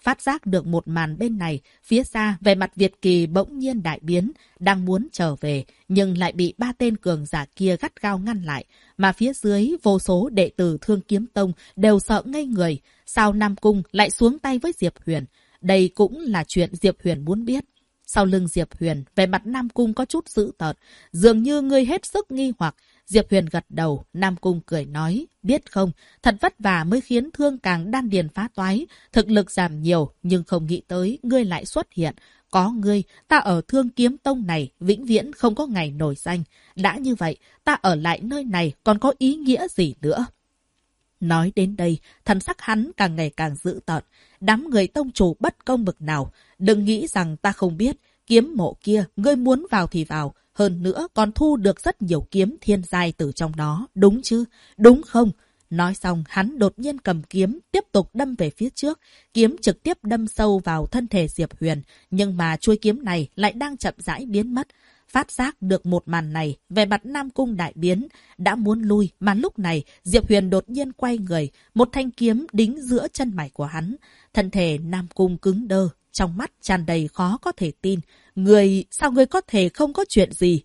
Phát giác được một màn bên này, phía xa vẻ mặt Việt Kỳ bỗng nhiên đại biến, đang muốn trở về, nhưng lại bị ba tên cường giả kia gắt gao ngăn lại. Mà phía dưới, vô số đệ tử Thương Kiếm Tông đều sợ ngây người. Sao Nam Cung lại xuống tay với Diệp Huyền? Đây cũng là chuyện Diệp Huyền muốn biết. Sau lưng Diệp Huyền, vẻ mặt Nam Cung có chút dữ tợn, dường như ngươi hết sức nghi hoặc. Diệp Huyền gật đầu, Nam Cung cười nói, biết không, thật vất vả mới khiến Thương Càng đan điền phá toái, thực lực giảm nhiều, nhưng không nghĩ tới ngươi lại xuất hiện. Có ngươi, ta ở Thương Kiếm Tông này vĩnh viễn không có ngày nổi danh. Đã như vậy, ta ở lại nơi này còn có ý nghĩa gì nữa? Nói đến đây, thần sắc hắn càng ngày càng dữ tợn. Đám người tông chủ bất công bực nào. Đừng nghĩ rằng ta không biết. Kiếm mộ kia, ngươi muốn vào thì vào. Hơn nữa còn thu được rất nhiều kiếm thiên giai từ trong đó. Đúng chứ? Đúng không? Nói xong, hắn đột nhiên cầm kiếm, tiếp tục đâm về phía trước. Kiếm trực tiếp đâm sâu vào thân thể Diệp Huyền. Nhưng mà chuôi kiếm này lại đang chậm rãi biến mất. Phát giác được một màn này, về mặt Nam Cung đại biến, đã muốn lui, mà lúc này Diệp Huyền đột nhiên quay người, một thanh kiếm đính giữa chân mày của hắn. Thân thể Nam Cung cứng đơ, trong mắt tràn đầy khó có thể tin. Sao ngươi có thể không có chuyện gì?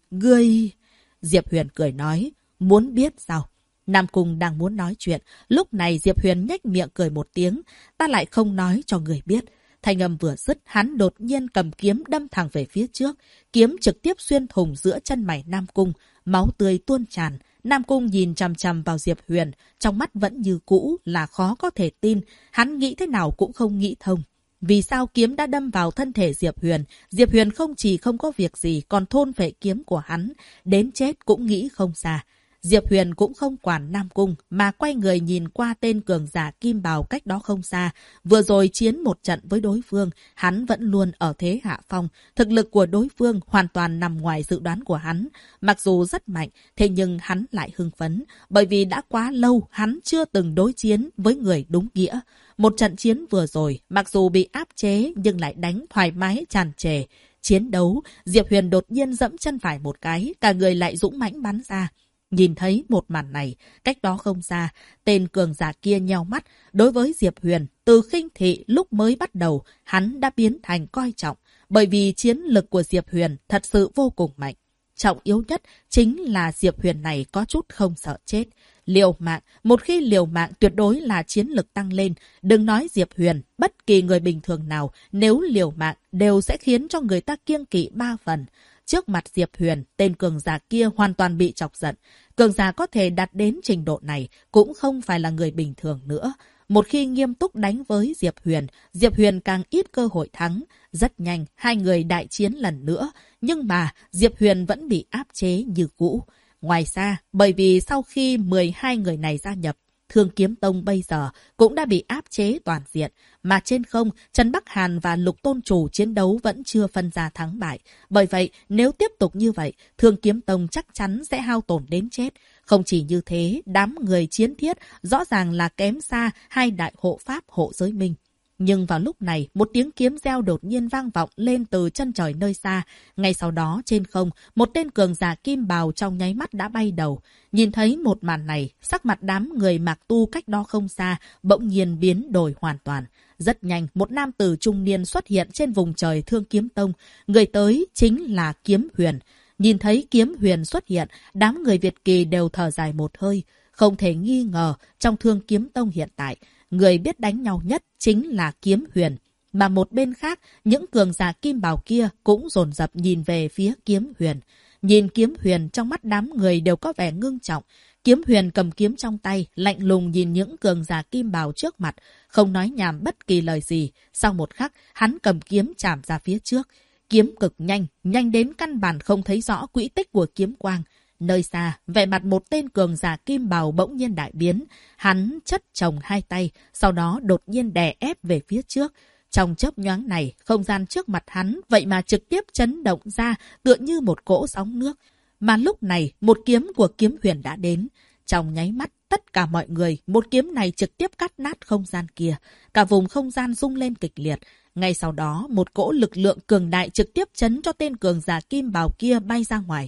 Diệp Huyền cười nói, muốn biết sao? Nam Cung đang muốn nói chuyện, lúc này Diệp Huyền nhếch miệng cười một tiếng, ta lại không nói cho người biết. Thanh âm vừa dứt, hắn đột nhiên cầm kiếm đâm thẳng về phía trước. Kiếm trực tiếp xuyên thủng giữa chân mày Nam Cung. Máu tươi tuôn tràn. Nam Cung nhìn chằm chằm vào Diệp Huyền. Trong mắt vẫn như cũ là khó có thể tin. Hắn nghĩ thế nào cũng không nghĩ thông. Vì sao kiếm đã đâm vào thân thể Diệp Huyền? Diệp Huyền không chỉ không có việc gì còn thôn phệ kiếm của hắn. Đến chết cũng nghĩ không ra. Diệp Huyền cũng không quản Nam Cung, mà quay người nhìn qua tên cường giả kim bào cách đó không xa. Vừa rồi chiến một trận với đối phương, hắn vẫn luôn ở thế hạ phong. Thực lực của đối phương hoàn toàn nằm ngoài dự đoán của hắn. Mặc dù rất mạnh, thế nhưng hắn lại hưng phấn, bởi vì đã quá lâu hắn chưa từng đối chiến với người đúng nghĩa. Một trận chiến vừa rồi, mặc dù bị áp chế nhưng lại đánh thoải mái tràn trề. Chiến đấu, Diệp Huyền đột nhiên dẫm chân phải một cái, cả người lại dũng mãnh bắn ra. Nhìn thấy một màn này, cách đó không xa, tên cường giả kia nheo mắt. Đối với Diệp Huyền, từ khinh thị lúc mới bắt đầu, hắn đã biến thành coi trọng. Bởi vì chiến lực của Diệp Huyền thật sự vô cùng mạnh. Trọng yếu nhất chính là Diệp Huyền này có chút không sợ chết. Liều mạng, một khi liều mạng tuyệt đối là chiến lực tăng lên. Đừng nói Diệp Huyền, bất kỳ người bình thường nào nếu liều mạng đều sẽ khiến cho người ta kiêng kỵ 3 phần. Trước mặt Diệp Huyền, tên cường giả kia hoàn toàn bị chọc giận. Cường giả có thể đạt đến trình độ này cũng không phải là người bình thường nữa. Một khi nghiêm túc đánh với Diệp Huyền càng ít cơ hội thắng. Rất nhanh, hai người đại chiến lần nữa. Nhưng mà Diệp Huyền vẫn bị áp chế như cũ. Ngoài ra, bởi vì sau khi 12 người này gia nhập, Thương Kiếm Tông bây giờ cũng đã bị áp chế toàn diện. Mà trên không, Trần Bắc Hàn và Lục Tôn Chủ chiến đấu vẫn chưa phân ra thắng bại. Bởi vậy, nếu tiếp tục như vậy, Thương Kiếm Tông chắc chắn sẽ hao tổn đến chết. Không chỉ như thế, đám người chiến thiết rõ ràng là kém xa hai đại hộ pháp hộ giới minh. Nhưng vào lúc này, một tiếng kiếm reo đột nhiên vang vọng lên từ chân trời nơi xa. Ngay sau đó, trên không, một tên cường giả kim bào trong nháy mắt đã bay đầu. Nhìn thấy một màn này, sắc mặt đám người Mạc Tu cách đó không xa, bỗng nhiên biến đổi hoàn toàn. Rất nhanh, một nam tử trung niên xuất hiện trên vùng trời Thương Kiếm Tông. Người tới chính là Kiếm Huyền. Nhìn thấy Kiếm Huyền xuất hiện, đám người Việt Kỳ đều thở dài một hơi. Không thể nghi ngờ, trong Thương Kiếm Tông hiện tại, người biết đánh nhau nhất chính là Kiếm Huyền. Mà một bên khác, những cường giả kim bào kia cũng dồn dập nhìn về phía Kiếm Huyền. Nhìn Kiếm Huyền, trong mắt đám người đều có vẻ ngưng trọng. Kiếm Huyền cầm kiếm trong tay, lạnh lùng nhìn những cường giả kim bào trước mặt, không nói nhảm bất kỳ lời gì. Sau một khắc, hắn cầm kiếm chạm ra phía trước. Kiếm cực nhanh, nhanh đến căn bản không thấy rõ quỹ tích của kiếm quang. Nơi xa, vẻ mặt một tên cường giả kim bào bỗng nhiên đại biến. Hắn chất chồng hai tay, sau đó đột nhiên đè ép về phía trước. Trong chớp nhoáng này, không gian trước mặt hắn vậy mà trực tiếp chấn động ra tựa như một cỗ sóng nước. Mà lúc này, một kiếm của Kiếm Huyền đã đến. Trong nháy mắt, tất cả mọi người, một kiếm này trực tiếp cắt nát không gian kia. Cả vùng không gian rung lên kịch liệt. Ngay sau đó, một cỗ lực lượng cường đại trực tiếp chấn cho tên cường giả kim bào kia bay ra ngoài.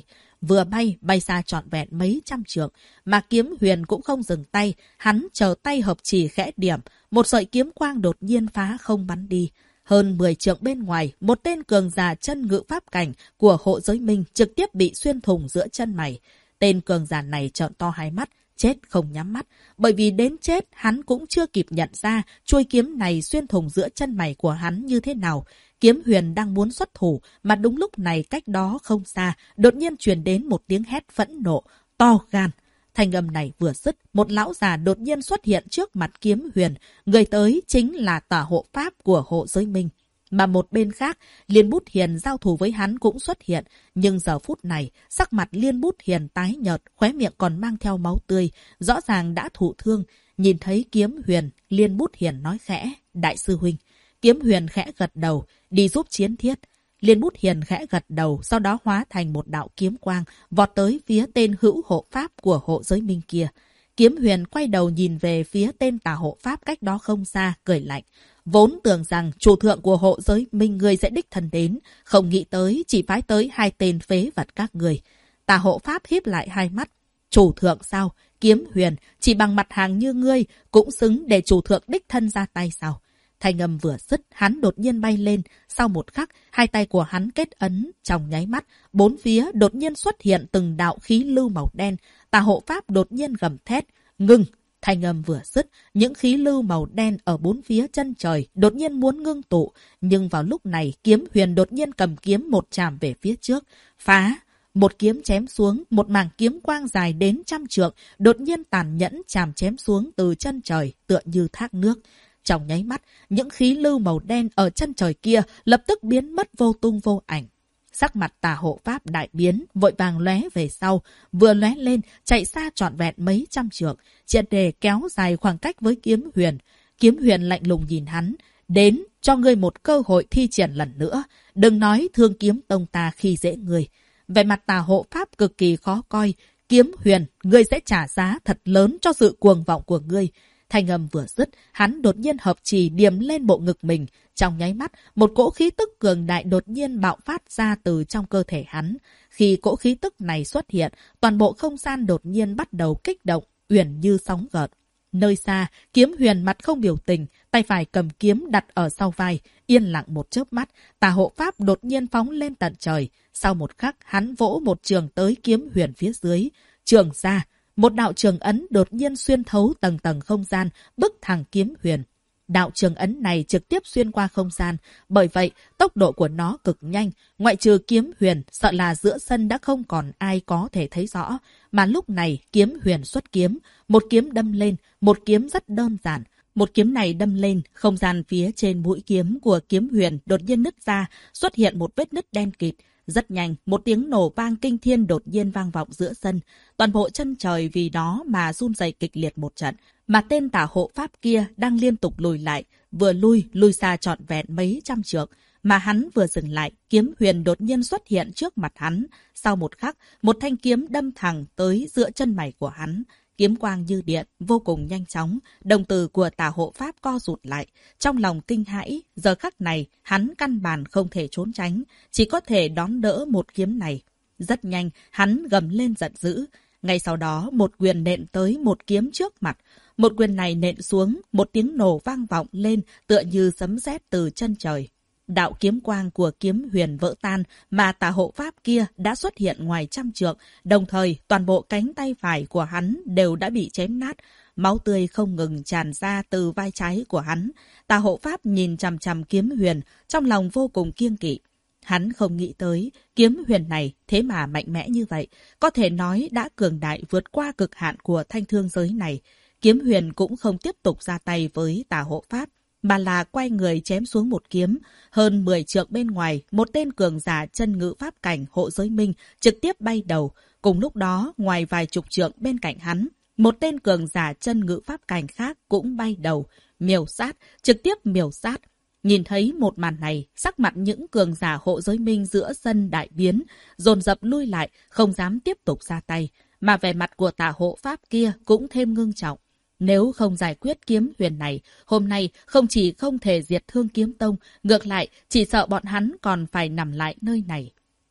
vừa bay xa trọn vẹn mấy trăm trượng, mà Kiếm Huyền cũng không dừng tay, hắn chờ tay hợp chỉ khẽ điểm, một sợi kiếm quang đột nhiên phá không bắn đi. Hơn 10 trượng bên ngoài, một tên cường giả chân ngự pháp cảnh của Hộ Giới Minh trực tiếp bị xuyên thủng giữa chân mày. Tên cường giả này trợn to hai mắt, chết không nhắm mắt, bởi vì đến chết hắn cũng chưa kịp nhận ra chuôi kiếm này xuyên thủng giữa chân mày của hắn như thế nào. Kiếm Huyền đang muốn xuất thủ, mà đúng lúc này cách đó không xa, đột nhiên truyền đến một tiếng hét phẫn nộ, to gan. Thanh âm này vừa dứt, một lão già đột nhiên xuất hiện trước mặt Kiếm Huyền, người tới chính là tả hộ pháp của Hộ Giới Minh. Mà một bên khác, Liên Bút Hiền giao thủ với hắn cũng xuất hiện, nhưng giờ phút này, sắc mặt Liên Bút Hiền tái nhợt, khóe miệng còn mang theo máu tươi, rõ ràng đã thụ thương. Nhìn thấy Kiếm Huyền, Liên Bút Hiền nói khẽ, đại sư huynh. Kiếm Huyền khẽ gật đầu, đi giúp chiến thiết. Liên Bút Hiền khẽ gật đầu, sau đó hóa thành một đạo kiếm quang, vọt tới phía tên hữu hộ pháp của Hộ Giới Minh kia. Kiếm Huyền quay đầu nhìn về phía tên tả hộ pháp cách đó không xa, cười lạnh. Vốn tưởng rằng chủ thượng của Hộ Giới Minh người sẽ đích thân đến, không nghĩ tới chỉ phái tới 2 tên phế vật các người. Tả hộ pháp híp lại hai mắt. Chủ thượng sao? Kiếm Huyền, chỉ bằng mặt hàng như ngươi, cũng xứng để chủ thượng đích thân ra tay sao? Thanh âm vừa dứt, hắn đột nhiên bay lên. Sau một khắc, hai tay của hắn kết ấn. Trong nháy mắt, bốn phía đột nhiên xuất hiện từng đạo khí lưu màu đen. Tà hộ pháp đột nhiên gầm thét. Ngưng! Thanh âm vừa dứt, những khí lưu màu đen ở bốn phía chân trời đột nhiên muốn ngưng tụ. Nhưng vào lúc này, Kiếm Huyền đột nhiên cầm kiếm một chạm về phía trước. Phá! Một kiếm chém xuống, một mảng kiếm quang dài đến 100 trượng, đột nhiên tàn nhẫn chạm chém xuống từ chân trời, tựa như thác nước. Trong nháy mắt, những khí lưu màu đen ở chân trời kia lập tức biến mất vô tung vô ảnh. Sắc mặt tà hộ pháp đại biến, vội vàng lóe về sau, vừa lóe lên, chạy xa trọn vẹn mấy trăm trượng, triệt để kéo dài khoảng cách với Kiếm Huyền. Kiếm Huyền lạnh lùng nhìn hắn, đến cho ngươi một cơ hội thi triển lần nữa, đừng nói Thương Kiếm Tông ta khi dễ ngươi. Vẻ mặt tà hộ pháp cực kỳ khó coi, Kiếm Huyền, ngươi sẽ trả giá thật lớn cho sự cuồng vọng của ngươi. Thanh âm vừa dứt, hắn đột nhiên hợp chỉ điểm lên bộ ngực mình. Trong nháy mắt, một cỗ khí tức cường đại đột nhiên bạo phát ra từ trong cơ thể hắn. Khi cỗ khí tức này xuất hiện, toàn bộ không gian đột nhiên bắt đầu kích động, uyển như sóng gợn. Nơi xa, Kiếm Huyền mặt không biểu tình, tay phải cầm kiếm đặt ở sau vai, yên lặng một chớp mắt, tà hộ pháp đột nhiên phóng lên tận trời. Sau một khắc, hắn vỗ một trường tới Kiếm Huyền phía dưới. Trường ra! Một đạo trường ấn đột nhiên xuyên thấu tầng tầng không gian, bức thẳng Kiếm Huyền. Đạo trường ấn này trực tiếp xuyên qua không gian, bởi vậy tốc độ của nó cực nhanh. Ngoại trừ Kiếm Huyền, sợ là giữa sân đã không còn ai có thể thấy rõ. Mà lúc này Kiếm Huyền xuất kiếm, một kiếm đâm lên, một kiếm rất đơn giản. Một kiếm này đâm lên, không gian phía trên mũi kiếm của Kiếm Huyền đột nhiên nứt ra, xuất hiện một vết nứt đen kịt. Rất nhanh, một tiếng nổ vang kinh thiên đột nhiên vang vọng giữa sân. Toàn bộ chân trời vì đó mà run rẩy kịch liệt một trận. Mà tên tả hộ pháp kia đang liên tục lùi lại, vừa lui xa trọn vẹn mấy trăm trượng. Mà hắn vừa dừng lại, Kiếm Huyền đột nhiên xuất hiện trước mặt hắn. Sau một khắc, một thanh kiếm đâm thẳng tới giữa chân mày của hắn. Kiếm quang như điện, vô cùng nhanh chóng, đồng tử của tả hộ pháp co rụt lại. Trong lòng kinh hãi, giờ khắc này, hắn căn bản không thể trốn tránh, chỉ có thể đón đỡ một kiếm này. Rất nhanh, hắn gầm lên giận dữ. Ngay sau đó, một quyền nện tới một kiếm trước mặt. Một quyền này nện xuống, một tiếng nổ vang vọng lên, tựa như sấm sét từ chân trời. Đạo kiếm quang của Kiếm Huyền vỡ tan, mà tà hộ pháp kia đã xuất hiện ngoài 100 trượng, đồng thời toàn bộ cánh tay phải của hắn đều đã bị chém nát, máu tươi không ngừng tràn ra từ vai trái của hắn. Tà hộ pháp nhìn chằm chằm Kiếm Huyền, trong lòng vô cùng kiêng kỵ. Hắn không nghĩ tới, Kiếm Huyền này thế mà mạnh mẽ như vậy, có thể nói đã cường đại vượt qua cực hạn của thanh thương giới này. Kiếm Huyền cũng không tiếp tục ra tay với tà hộ pháp, mà là quay người chém xuống một kiếm. Hơn 10 trượng bên ngoài, một tên cường giả chân ngự pháp cảnh Hộ Giới Minh trực tiếp bay đầu. Cùng lúc đó, ngoài vài chục trượng bên cạnh hắn, một tên cường giả chân ngự pháp cảnh khác cũng bay đầu. Miểu sát, trực tiếp miểu sát. Nhìn thấy một màn này, sắc mặt những cường giả Hộ Giới Minh giữa sân đại biến, dồn dập lui lại, không dám tiếp tục ra tay. Mà vẻ mặt của tà hộ pháp kia cũng thêm ngưng trọng. Nếu không giải quyết Kiếm Huyền này, hôm nay không chỉ không thể diệt Thương Kiếm Tông, ngược lại chỉ sợ bọn hắn còn phải nằm lại nơi này.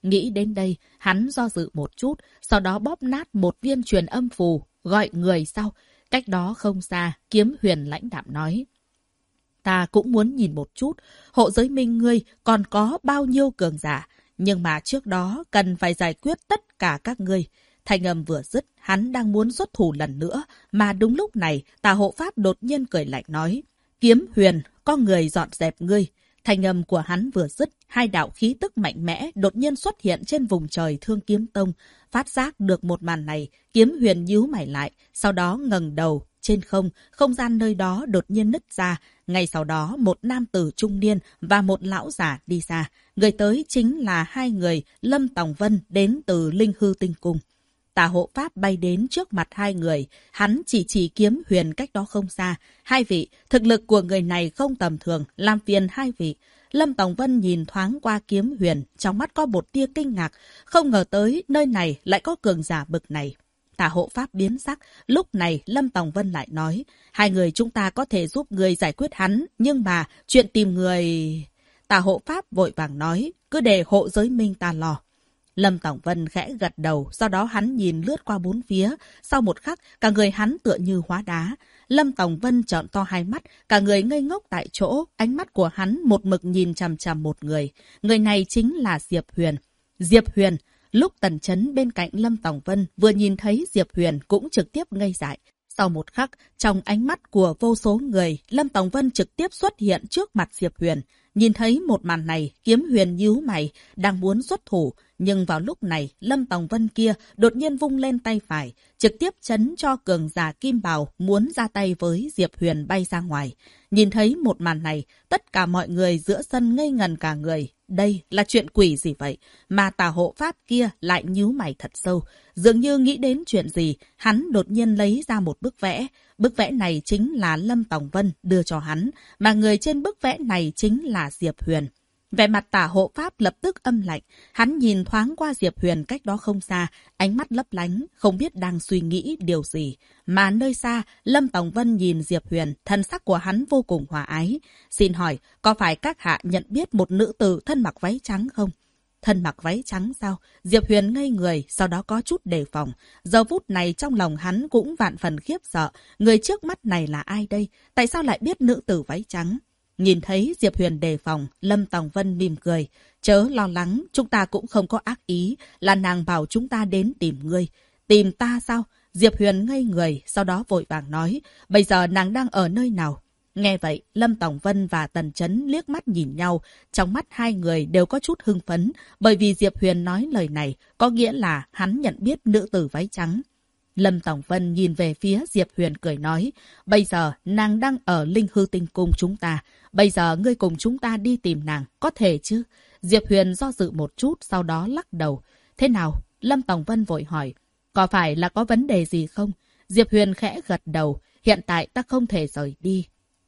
Nghĩ đến đây, hắn do dự một chút, sau đó bóp nát một viên truyền âm phù, gọi người sau. Cách đó không xa, Kiếm Huyền lãnh đạm nói. Ta cũng muốn nhìn một chút, hộ giới minh ngươi còn có bao nhiêu cường giả. Nhưng mà trước đó cần phải giải quyết tất cả các ngươi. Thanh âm vừa dứt, hắn đang muốn xuất thủ lần nữa. Mà đúng lúc này, Tà hộ pháp đột nhiên cười lạnh nói. Kiếm Huyền, có người dọn dẹp ngươi. Thanh âm của hắn vừa dứt, hai đạo khí tức mạnh mẽ đột nhiên xuất hiện trên vùng trời Thương Kiếm Tông. Phát giác được một màn này, Kiếm Huyền nhíu mày lại, sau đó ngẩng đầu. Trên không gian nơi đó đột nhiên nứt ra. Ngay sau đó, một nam tử trung niên và một lão giả đi ra. Người tới chính là hai người, Lâm Tòng Vân đến từ Linh Hư Tinh Cung. Tà hộ pháp bay đến trước mặt hai người, hắn chỉ Kiếm Huyền cách đó không xa. Hai vị, thực lực của người này không tầm thường, làm phiền hai vị. Lâm Tòng Vân nhìn thoáng qua Kiếm Huyền, trong mắt có một tia kinh ngạc, không ngờ tới nơi này lại có cường giả bực này. Tà hộ pháp biến sắc, lúc này Lâm Tòng Vân lại nói, hai người chúng ta có thể giúp người giải quyết hắn, nhưng mà chuyện tìm người... Tà hộ pháp vội vàng nói, cứ để hộ giới minh ta lo. Lâm Tòng Vân khẽ gật đầu, sau đó hắn nhìn lướt qua bốn phía. Sau một khắc, cả người hắn tựa như hóa đá. Lâm Tòng Vân trợn to hai mắt, cả người ngây ngốc tại chỗ. Ánh mắt của hắn một mực nhìn chằm chằm một người. Người này chính là Diệp Huyền. Diệp Huyền, lúc Tần Chấn bên cạnh Lâm Tòng Vân vừa nhìn thấy Diệp Huyền cũng trực tiếp ngây dại. Sau một khắc, trong ánh mắt của vô số người, Lâm Tòng Vân trực tiếp xuất hiện trước mặt Diệp Huyền. Nhìn thấy một màn này, Kiếm Huyền nhíu mày, đang muốn xuất thủ. Nhưng vào lúc này, Lâm Tòng Vân kia đột nhiên vung lên tay phải, trực tiếp chấn cho cường giả Kim Bào muốn ra tay với Diệp Huyền bay ra ngoài. Nhìn thấy một màn này, tất cả mọi người giữa sân ngây ngần cả người. Đây là chuyện quỷ gì vậy? Mà Tà hộ pháp kia lại nhíu mày thật sâu. Dường như nghĩ đến chuyện gì, hắn đột nhiên lấy ra một bức vẽ. Bức vẽ này chính là Lâm Tòng Vân đưa cho hắn, mà người trên bức vẽ này chính là Diệp Huyền. Vẻ mặt Tà hộ pháp lập tức âm lạnh, hắn nhìn thoáng qua Diệp Huyền cách đó không xa, ánh mắt lấp lánh, không biết đang suy nghĩ điều gì. Mà nơi xa, Lâm Tòng Vân nhìn Diệp Huyền, thân sắc của hắn vô cùng hòa ái. Xin hỏi, có phải các hạ nhận biết một nữ tử thân mặc váy trắng không? Thân mặc váy trắng sao? Diệp Huyền ngây người, sau đó có chút đề phòng. Giờ phút này trong lòng hắn cũng vạn phần khiếp sợ. Người trước mắt này là ai đây? Tại sao lại biết nữ tử váy trắng? Nhìn thấy Diệp Huyền đề phòng, Lâm Tòng Vân mỉm cười. Chớ lo lắng, chúng ta cũng không có ác ý, là nàng bảo chúng ta đến tìm ngươi. Tìm ta sao? Diệp Huyền ngây người, sau đó vội vàng nói, bây giờ nàng đang ở nơi nào? Nghe vậy, Lâm Tòng Vân và Tần Chấn liếc mắt nhìn nhau, trong mắt hai người đều có chút hưng phấn, bởi vì Diệp Huyền nói lời này, có nghĩa là hắn nhận biết nữ tử váy trắng. Lâm Tòng Vân nhìn về phía Diệp Huyền cười nói, bây giờ nàng đang ở Linh Hư Tinh Cung chúng ta, bây giờ ngươi cùng chúng ta đi tìm nàng, có thể chứ? Diệp Huyền do dự một chút, sau đó lắc đầu. Thế nào? Lâm Tòng Vân vội hỏi, có phải là có vấn đề gì không? Diệp Huyền khẽ gật đầu, hiện tại ta không thể rời đi.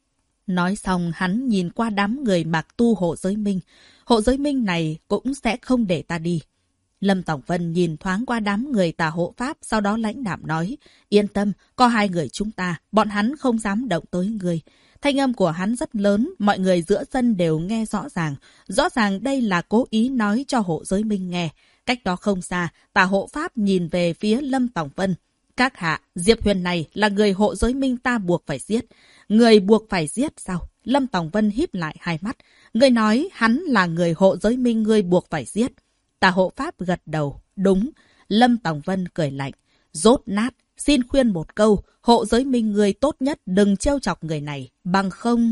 Nói xong hắn nhìn qua đám người mặc tu hộ giới minh. Hộ giới minh này cũng sẽ không để ta đi. Lâm Tòng Vân nhìn thoáng qua đám người Tà hộ pháp, sau đó lãnh đạm nói, yên tâm, có hai người chúng ta, bọn hắn không dám động tới người. Thanh âm của hắn rất lớn, mọi người giữa sân đều nghe rõ ràng. Rõ ràng đây là cố ý nói cho hộ giới minh nghe. Cách đó không xa, Tà hộ pháp nhìn về phía Lâm Tòng Vân. Các hạ, Diệp Huyền này là người hộ giới minh ta buộc phải giết. Người buộc phải giết sao? Lâm Tòng Vân híp lại hai mắt. Người nói hắn là người hộ giới minh ngươi buộc phải giết. Tà hộ pháp gật đầu. Đúng. Lâm Tòng Vân cười lạnh. Rốt nát. Xin khuyên một câu. Hộ giới minh ngươi tốt nhất đừng trêu chọc người này. Bằng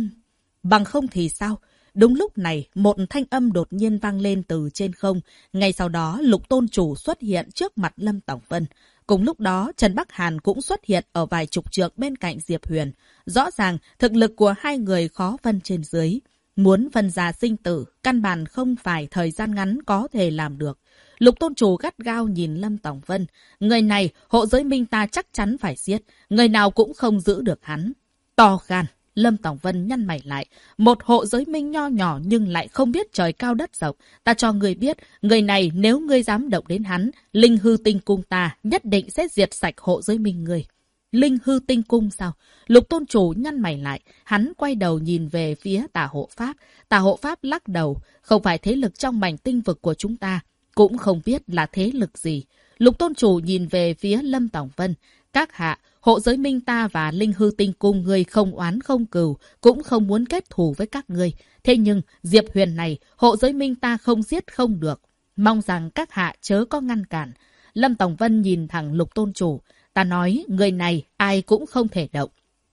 không thì sao? Đúng lúc này, một thanh âm đột nhiên vang lên từ trên không. Ngay sau đó, Lục Tôn Chủ xuất hiện trước mặt Lâm Tòng Vân. Cùng lúc đó, Trần Bắc Hàn cũng xuất hiện ở vài chục trượng bên cạnh Diệp Huyền. Rõ ràng, thực lực của hai người khó phân trên dưới. Muốn phân ra sinh tử, căn bản không phải thời gian ngắn có thể làm được. Lục Tôn Chủ gắt gao nhìn Lâm Tòng Vân. Người này, hộ giới minh ta chắc chắn phải giết. Người nào cũng không giữ được hắn. To gan. Lâm Tòng Vân nhăn mày lại. Một hộ giới minh nho nhỏ nhưng lại không biết trời cao đất rộng. Ta cho người biết, người này nếu ngươi dám động đến hắn, Linh Hư Tinh Cung ta nhất định sẽ diệt sạch hộ giới minh ngươi. Linh Hư Tinh Cung sao? Lục Tôn Chủ nhăn mày lại. Hắn quay đầu nhìn về phía Tà hộ pháp. Tà hộ pháp lắc đầu. Không phải thế lực trong mảnh tinh vực của chúng ta. cũng không biết là thế lực gì. Lục tôn chủ nhìn về phía Lâm Tòng Vân. Các hạ, hộ giới minh ta và Linh Hư Tinh Cung ngươi không oán không cừu, cũng không muốn kết thù với các ngươi. Thế nhưng, Diệp Huyền này, hộ giới minh ta không giết không được. Mong rằng các hạ chớ có ngăn cản. Lâm Tòng Vân nhìn thẳng Lục tôn chủ. Ta nói, người này ai cũng không thể động.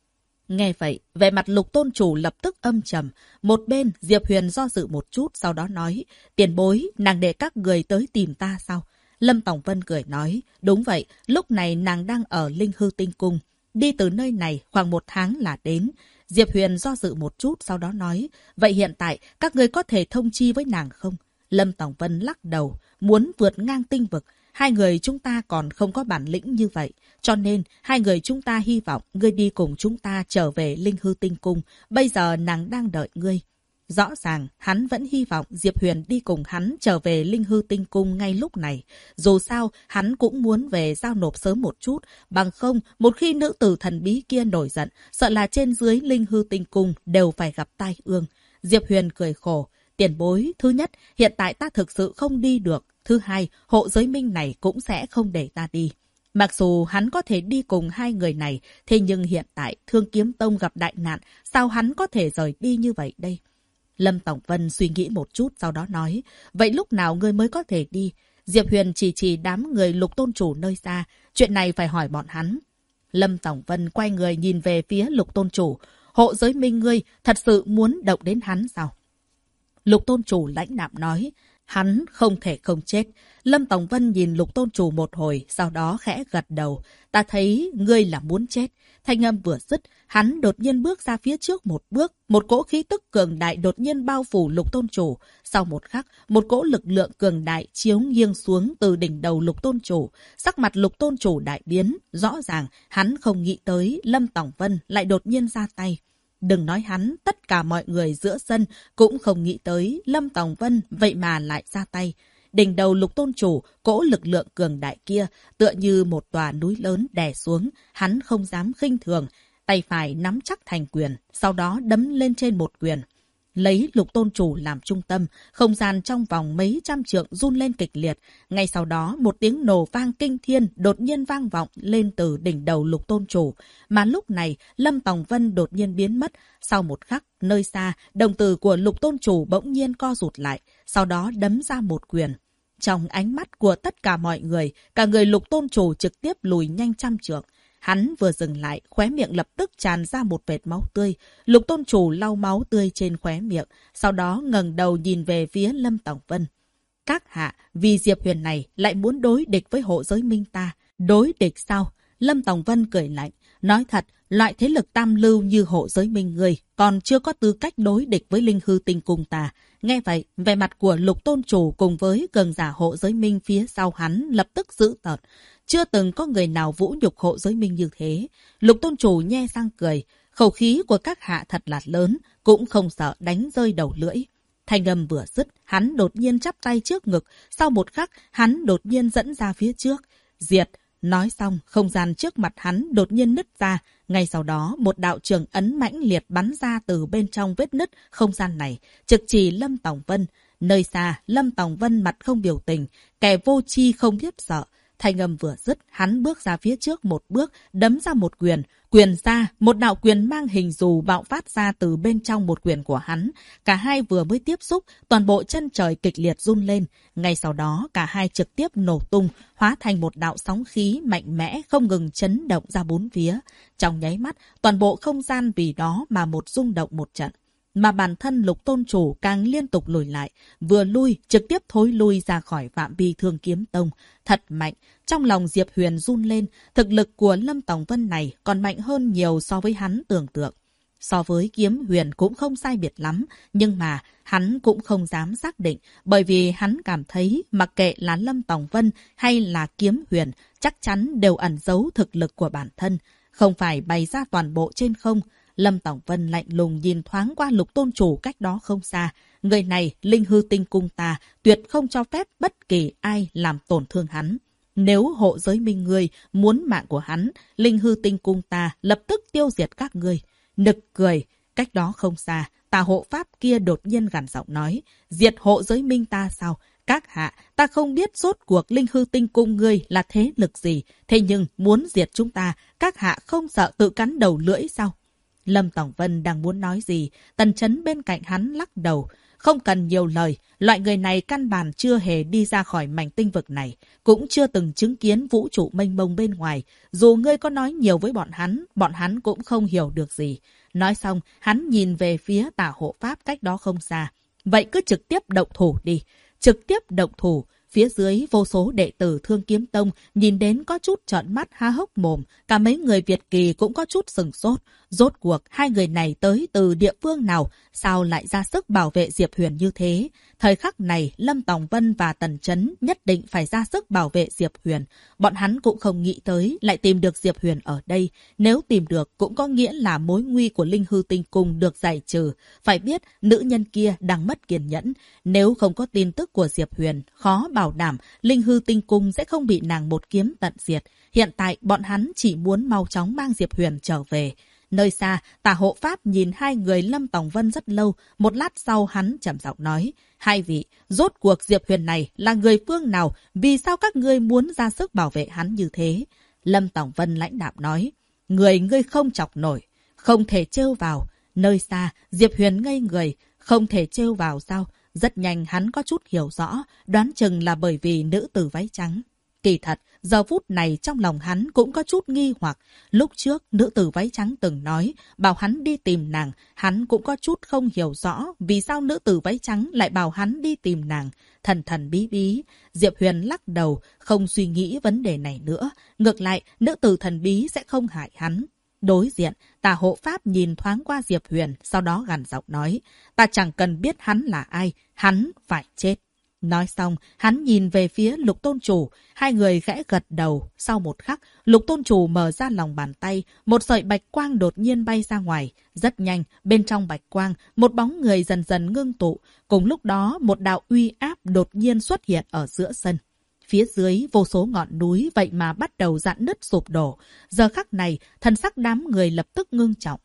Nghe vậy, vẻ mặt Lục tôn chủ lập tức âm trầm. Một bên, Diệp Huyền do dự một chút, sau đó nói, tiền bối, nàng để các người tới tìm ta sao? Lâm Tòng Vân cười nói, đúng vậy, lúc này nàng đang ở Linh Hư Tinh Cung. Đi từ nơi này khoảng 1 tháng là đến. Diệp Huyền do dự một chút, sau đó nói, vậy hiện tại các người có thể thông chi với nàng không? Lâm Tòng Vân lắc đầu, muốn vượt ngang tinh vực. Hai người chúng ta còn không có bản lĩnh như vậy. Cho nên, hai người chúng ta hy vọng ngươi đi cùng chúng ta trở về Linh Hư Tinh Cung. Bây giờ nàng đang đợi ngươi. Rõ ràng, hắn vẫn hy vọng Diệp Huyền đi cùng hắn trở về Linh Hư Tinh Cung ngay lúc này. Dù sao, hắn cũng muốn về giao nộp sớm một chút. Bằng không, một khi nữ tử thần bí kia nổi giận, sợ là trên dưới Linh Hư Tinh Cung đều phải gặp tai ương. Diệp Huyền cười khổ. Tiền bối, thứ nhất, hiện tại ta thực sự không đi được. Thứ hai, hộ giới minh này cũng sẽ không để ta đi. Mặc dù hắn có thể đi cùng hai người này, thế nhưng hiện tại Thương Kiếm Tông gặp đại nạn, sao hắn có thể rời đi như vậy đây? Lâm Tòng Vân suy nghĩ một chút sau đó nói, vậy lúc nào ngươi mới có thể đi? Diệp Huyền chỉ đám người Lục tôn chủ nơi xa, chuyện này phải hỏi bọn hắn. Lâm Tòng Vân quay người nhìn về phía Lục tôn chủ, hộ giới minh ngươi thật sự muốn động đến hắn sao? Lục tôn chủ lãnh đạm nói, hắn không thể không chết. Lâm Tòng Vân nhìn Lục tôn chủ một hồi, sau đó khẽ gật đầu. Ta thấy ngươi là muốn chết. Thanh âm vừa dứt, hắn đột nhiên bước ra phía trước một bước. Một cỗ khí tức cường đại đột nhiên bao phủ Lục tôn chủ. Sau một khắc, một cỗ lực lượng cường đại chiếu nghiêng xuống từ đỉnh đầu Lục tôn chủ. Sắc mặt Lục tôn chủ đại biến. Rõ ràng, hắn không nghĩ tới Lâm Tòng Vân lại đột nhiên ra tay. Đừng nói hắn, tất cả mọi người giữa sân cũng không nghĩ tới Lâm Tòng Vân vậy mà lại ra tay. Đỉnh đầu Lục tôn chủ, cỗ lực lượng cường đại kia, tựa như một tòa núi lớn đè xuống, hắn không dám khinh thường, tay phải nắm chắc thành quyền, sau đó đấm lên trên một quyền. Lấy Lục tôn chủ làm trung tâm, không gian trong vòng mấy trăm trượng run lên kịch liệt. Ngay sau đó, một tiếng nổ vang kinh thiên đột nhiên vang vọng lên từ đỉnh đầu Lục tôn chủ. Mà lúc này, Lâm Tòng Vân đột nhiên biến mất. Sau một khắc, nơi xa, đồng tử của Lục tôn chủ bỗng nhiên co rụt lại, sau đó đấm ra một quyền. Trong ánh mắt của tất cả mọi người, cả người Lục tôn chủ trực tiếp lùi nhanh trăm trượng. Hắn vừa dừng lại, khóe miệng lập tức tràn ra một vệt máu tươi. Lục tôn chủ lau máu tươi trên khóe miệng, sau đó ngẩng đầu nhìn về phía Lâm Tòng Vân. Các hạ, vì Diệp Huyền này lại muốn đối địch với hộ giới minh ta. Đối địch sao? Lâm Tòng Vân cười lạnh. Nói thật, loại thế lực tam lưu như hộ giới minh người còn chưa có tư cách đối địch với Linh Hư Tinh Cung ta. Nghe vậy, vẻ mặt của Lục tôn chủ cùng với cường giả hộ giới minh phía sau hắn lập tức dữ tợn. Chưa từng có người nào vũ nhục hộ giới minh như thế. Lục tôn chủ nhe răng cười. Khẩu khí của các hạ thật là lớn, cũng không sợ đánh rơi đầu lưỡi. Thanh âm vừa dứt, hắn đột nhiên chắp tay trước ngực. Sau một khắc, hắn đột nhiên dẫn ra phía trước. Diệt! Nói xong, không gian trước mặt hắn đột nhiên nứt ra. Ngay sau đó, một đạo trường ấn mãnh liệt bắn ra từ bên trong vết nứt không gian này, trực chỉ Lâm Tòng Vân. Nơi xa, Lâm Tòng Vân mặt không biểu tình, kẻ vô tri không biết sợ. Thanh âm vừa dứt, hắn bước ra phía trước một bước, đấm ra một quyền. Quyền ra, một đạo quyền mang hình dù bạo phát ra từ bên trong một quyền của hắn. Cả hai vừa mới tiếp xúc, toàn bộ chân trời kịch liệt run lên. Ngay sau đó, cả hai trực tiếp nổ tung, hóa thành một đạo sóng khí mạnh mẽ không ngừng chấn động ra bốn phía. Trong nháy mắt, toàn bộ không gian vì đó mà một rung động một trận. Mà bản thân Lục tôn chủ càng liên tục lùi lại, vừa lui trực tiếp thối lui ra khỏi phạm vi Thương Kiếm Tông. Thật mạnh, trong lòng Diệp Huyền run lên, thực lực của Lâm Tòng Vân này còn mạnh hơn nhiều so với hắn tưởng tượng. So với Kiếm Huyền cũng không sai biệt lắm, nhưng mà hắn cũng không dám xác định, bởi vì hắn cảm thấy mặc kệ là Lâm Tòng Vân hay là Kiếm Huyền, chắc chắn đều ẩn giấu thực lực của bản thân, không phải bày ra toàn bộ trên không. Lâm Tòng Vân lạnh lùng nhìn thoáng qua Lục tôn chủ cách đó không xa. Người này, Linh Hư Tinh Cung ta, tuyệt không cho phép bất kỳ ai làm tổn thương hắn. Nếu hộ giới minh ngươi muốn mạng của hắn, Linh Hư Tinh Cung ta lập tức tiêu diệt các ngươi. Nực cười, cách đó không xa, tà hộ pháp kia đột nhiên gằn giọng nói, diệt hộ giới minh ta sao? Các hạ, ta không biết rốt cuộc Linh Hư Tinh Cung ngươi là thế lực gì, thế nhưng muốn diệt chúng ta, các hạ không sợ tự cắn đầu lưỡi sao? Lâm Tòng Vân đang muốn nói gì, Tần Chấn bên cạnh hắn lắc đầu. Không cần nhiều lời, loại người này căn bản chưa hề đi ra khỏi mảnh tinh vực này, cũng chưa từng chứng kiến vũ trụ mênh mông bên ngoài. Dù ngươi có nói nhiều với bọn hắn cũng không hiểu được gì. Nói xong, hắn nhìn về phía Tả Hộ Pháp cách đó không xa. Vậy cứ trực tiếp động thủ đi. Trực tiếp động thủ. Phía dưới vô số đệ tử Thương Kiếm Tông nhìn đến có chút trợn mắt há hốc mồm. Cả mấy người Việt Kỳ cũng có chút sừng sốt. Rốt cuộc hai người này tới từ địa phương nào? Sao lại ra sức bảo vệ Diệp Huyền như thế? Thời khắc này Lâm Tòng Vân và Tần Chấn nhất định phải ra sức bảo vệ Diệp Huyền. Bọn hắn cũng không nghĩ tới lại tìm được Diệp Huyền ở đây. Nếu tìm được cũng có nghĩa là mối nguy của Linh Hư Tinh Cung được giải trừ. Phải biết nữ nhân kia đang mất kiên nhẫn. Nếu không có tin tức của Diệp Huyền, khó bảo đảm Linh Hư Tinh Cung sẽ không bị nàng một kiếm tận diệt. Hiện tại bọn hắn chỉ muốn mau chóng mang Diệp Huyền trở về. Nơi xa, Tả Hộ Pháp nhìn hai người Lâm Tòng Vân rất lâu. Một lát sau hắn trầm giọng nói. Hai vị, rốt cuộc Diệp Huyền này là người phương nào? Vì sao các ngươi muốn ra sức bảo vệ hắn như thế? Lâm Tòng Vân lãnh đạm nói. Ngươi không chọc nổi. Không thể trêu vào. Nơi xa, Diệp Huyền ngây người. Không thể trêu vào sao? Rất nhanh hắn có chút hiểu rõ. Đoán chừng là bởi vì nữ tử váy trắng. Kỳ thật, giờ phút này trong lòng hắn cũng có chút nghi hoặc. Lúc trước, nữ tử váy trắng từng nói, bảo hắn đi tìm nàng. Hắn cũng có chút không hiểu rõ vì sao nữ tử váy trắng lại bảo hắn đi tìm nàng. Thần thần bí bí. Diệp Huyền lắc đầu, không suy nghĩ vấn đề này nữa. Ngược lại, nữ tử thần bí sẽ không hại hắn. Đối diện, Tả Hộ Pháp nhìn thoáng qua Diệp Huyền, sau đó gằn giọng nói. Ta chẳng cần biết hắn là ai, hắn phải chết. Nói xong, hắn nhìn về phía Lục Tôn Chủ, hai người khẽ gật đầu. Sau một khắc, Lục Tôn Chủ mở ra lòng bàn tay, một sợi bạch quang đột nhiên bay ra ngoài. Rất nhanh, bên trong bạch quang, một bóng người dần dần ngưng tụ. Cùng lúc đó, một đạo uy áp đột nhiên xuất hiện ở giữa sân. Phía dưới, vô số ngọn núi vậy mà bắt đầu rạn nứt sụp đổ. Giờ khắc này, thần sắc đám người lập tức ngưng trọng.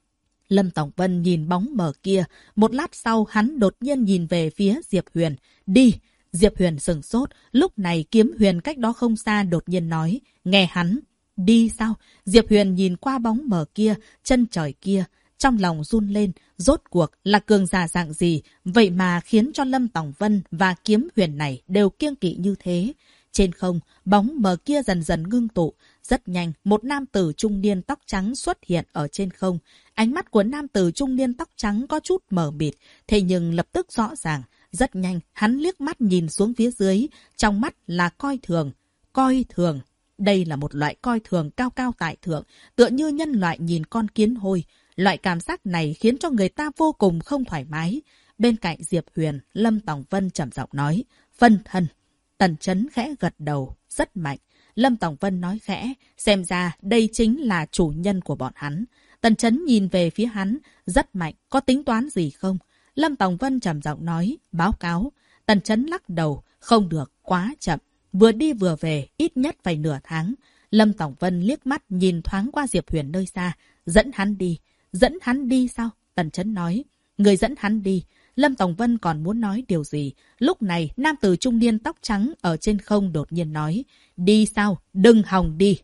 Lâm Tòng Vân nhìn bóng mờ kia. Một lát sau, hắn đột nhiên nhìn về phía Diệp Huyền. Đi! Diệp Huyền sừng sốt. Lúc này Kiếm Huyền cách đó không xa đột nhiên nói. Nghe hắn. Đi sao? Diệp Huyền nhìn qua bóng mờ kia, chân trời kia. Trong lòng run lên. Rốt cuộc là cường giả dạng gì? Vậy mà khiến cho Lâm Tòng Vân và Kiếm Huyền này đều kiêng kỵ như thế. Trên không, bóng mờ kia dần dần ngưng tụ. Rất nhanh, một nam tử trung niên tóc trắng xuất hiện ở trên không. Ánh mắt của nam tử trung niên tóc trắng có chút mờ mịt, thế nhưng lập tức rõ ràng. Rất nhanh, hắn liếc mắt nhìn xuống phía dưới, trong mắt là coi thường. Coi thường. Đây là một loại coi thường cao cao tại thượng, tựa như nhân loại nhìn con kiến hôi. Loại cảm giác này khiến cho người ta vô cùng không thoải mái. Bên cạnh Diệp Huyền, Lâm Tòng Vân trầm giọng nói. Phân thân. Tần Chấn khẽ gật đầu, rất mạnh. Lâm Tòng Vân nói khẽ, xem ra đây chính là chủ nhân của bọn hắn. Tần Chấn nhìn về phía hắn, rất mạnh, có tính toán gì không? Lâm Tòng Vân trầm giọng nói, báo cáo. Tần Chấn lắc đầu, không được, quá chậm. Vừa đi vừa về, ít nhất phải nửa tháng. Lâm Tòng Vân liếc mắt nhìn thoáng qua Diệp Huyền nơi xa, dẫn hắn đi. Dẫn hắn đi sao? Tần Chấn nói, người dẫn hắn đi. Lâm Tòng Vân còn muốn nói điều gì. Lúc này, nam tử trung niên tóc trắng ở trên không đột nhiên nói. Đi sao? Đừng hòng đi.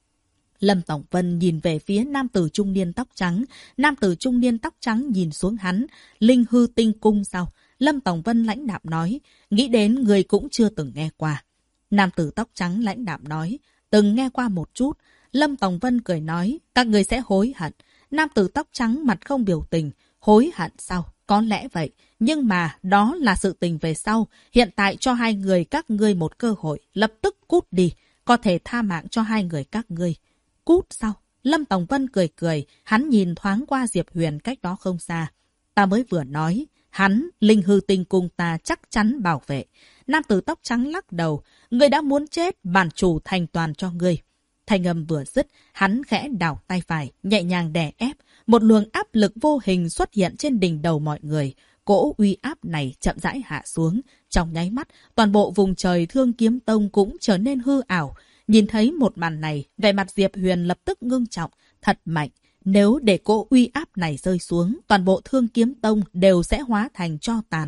Lâm Tòng Vân nhìn về phía nam tử trung niên tóc trắng. Nam tử trung niên tóc trắng nhìn xuống hắn. Linh Hư Tinh Cung sao? Lâm Tòng Vân lãnh đạm nói. Nghĩ đến người cũng chưa từng nghe qua. Nam tử tóc trắng lãnh đạm nói. Từng nghe qua một chút. Lâm Tòng Vân cười nói. Các người sẽ hối hận. Nam tử tóc trắng mặt không biểu tình. Hối hận sao? Có lẽ vậy, nhưng mà đó là sự tình về sau. Hiện tại cho hai người các ngươi một cơ hội, lập tức cút đi. Có thể tha mạng cho hai người các ngươi. Cút sao? Lâm Tòng Vân cười cười, hắn nhìn thoáng qua Diệp Huyền cách đó không xa. Ta mới vừa nói, hắn, Linh Hư Tinh Cung ta chắc chắn bảo vệ. Nam tử tóc trắng lắc đầu, ngươi đã muốn chết, bản chủ thành toàn cho ngươi. Thanh âm vừa dứt, hắn khẽ đảo tay phải, nhẹ nhàng đè ép. Một luồng áp lực vô hình xuất hiện trên đỉnh đầu mọi người. Cỗ uy áp này chậm rãi hạ xuống. Trong nháy mắt, toàn bộ vùng trời Thương Kiếm Tông cũng trở nên hư ảo. Nhìn thấy một màn này, vẻ mặt Diệp Huyền lập tức ngưng trọng. Thật mạnh. Nếu để cỗ uy áp này rơi xuống, toàn bộ Thương Kiếm Tông đều sẽ hóa thành tro tàn.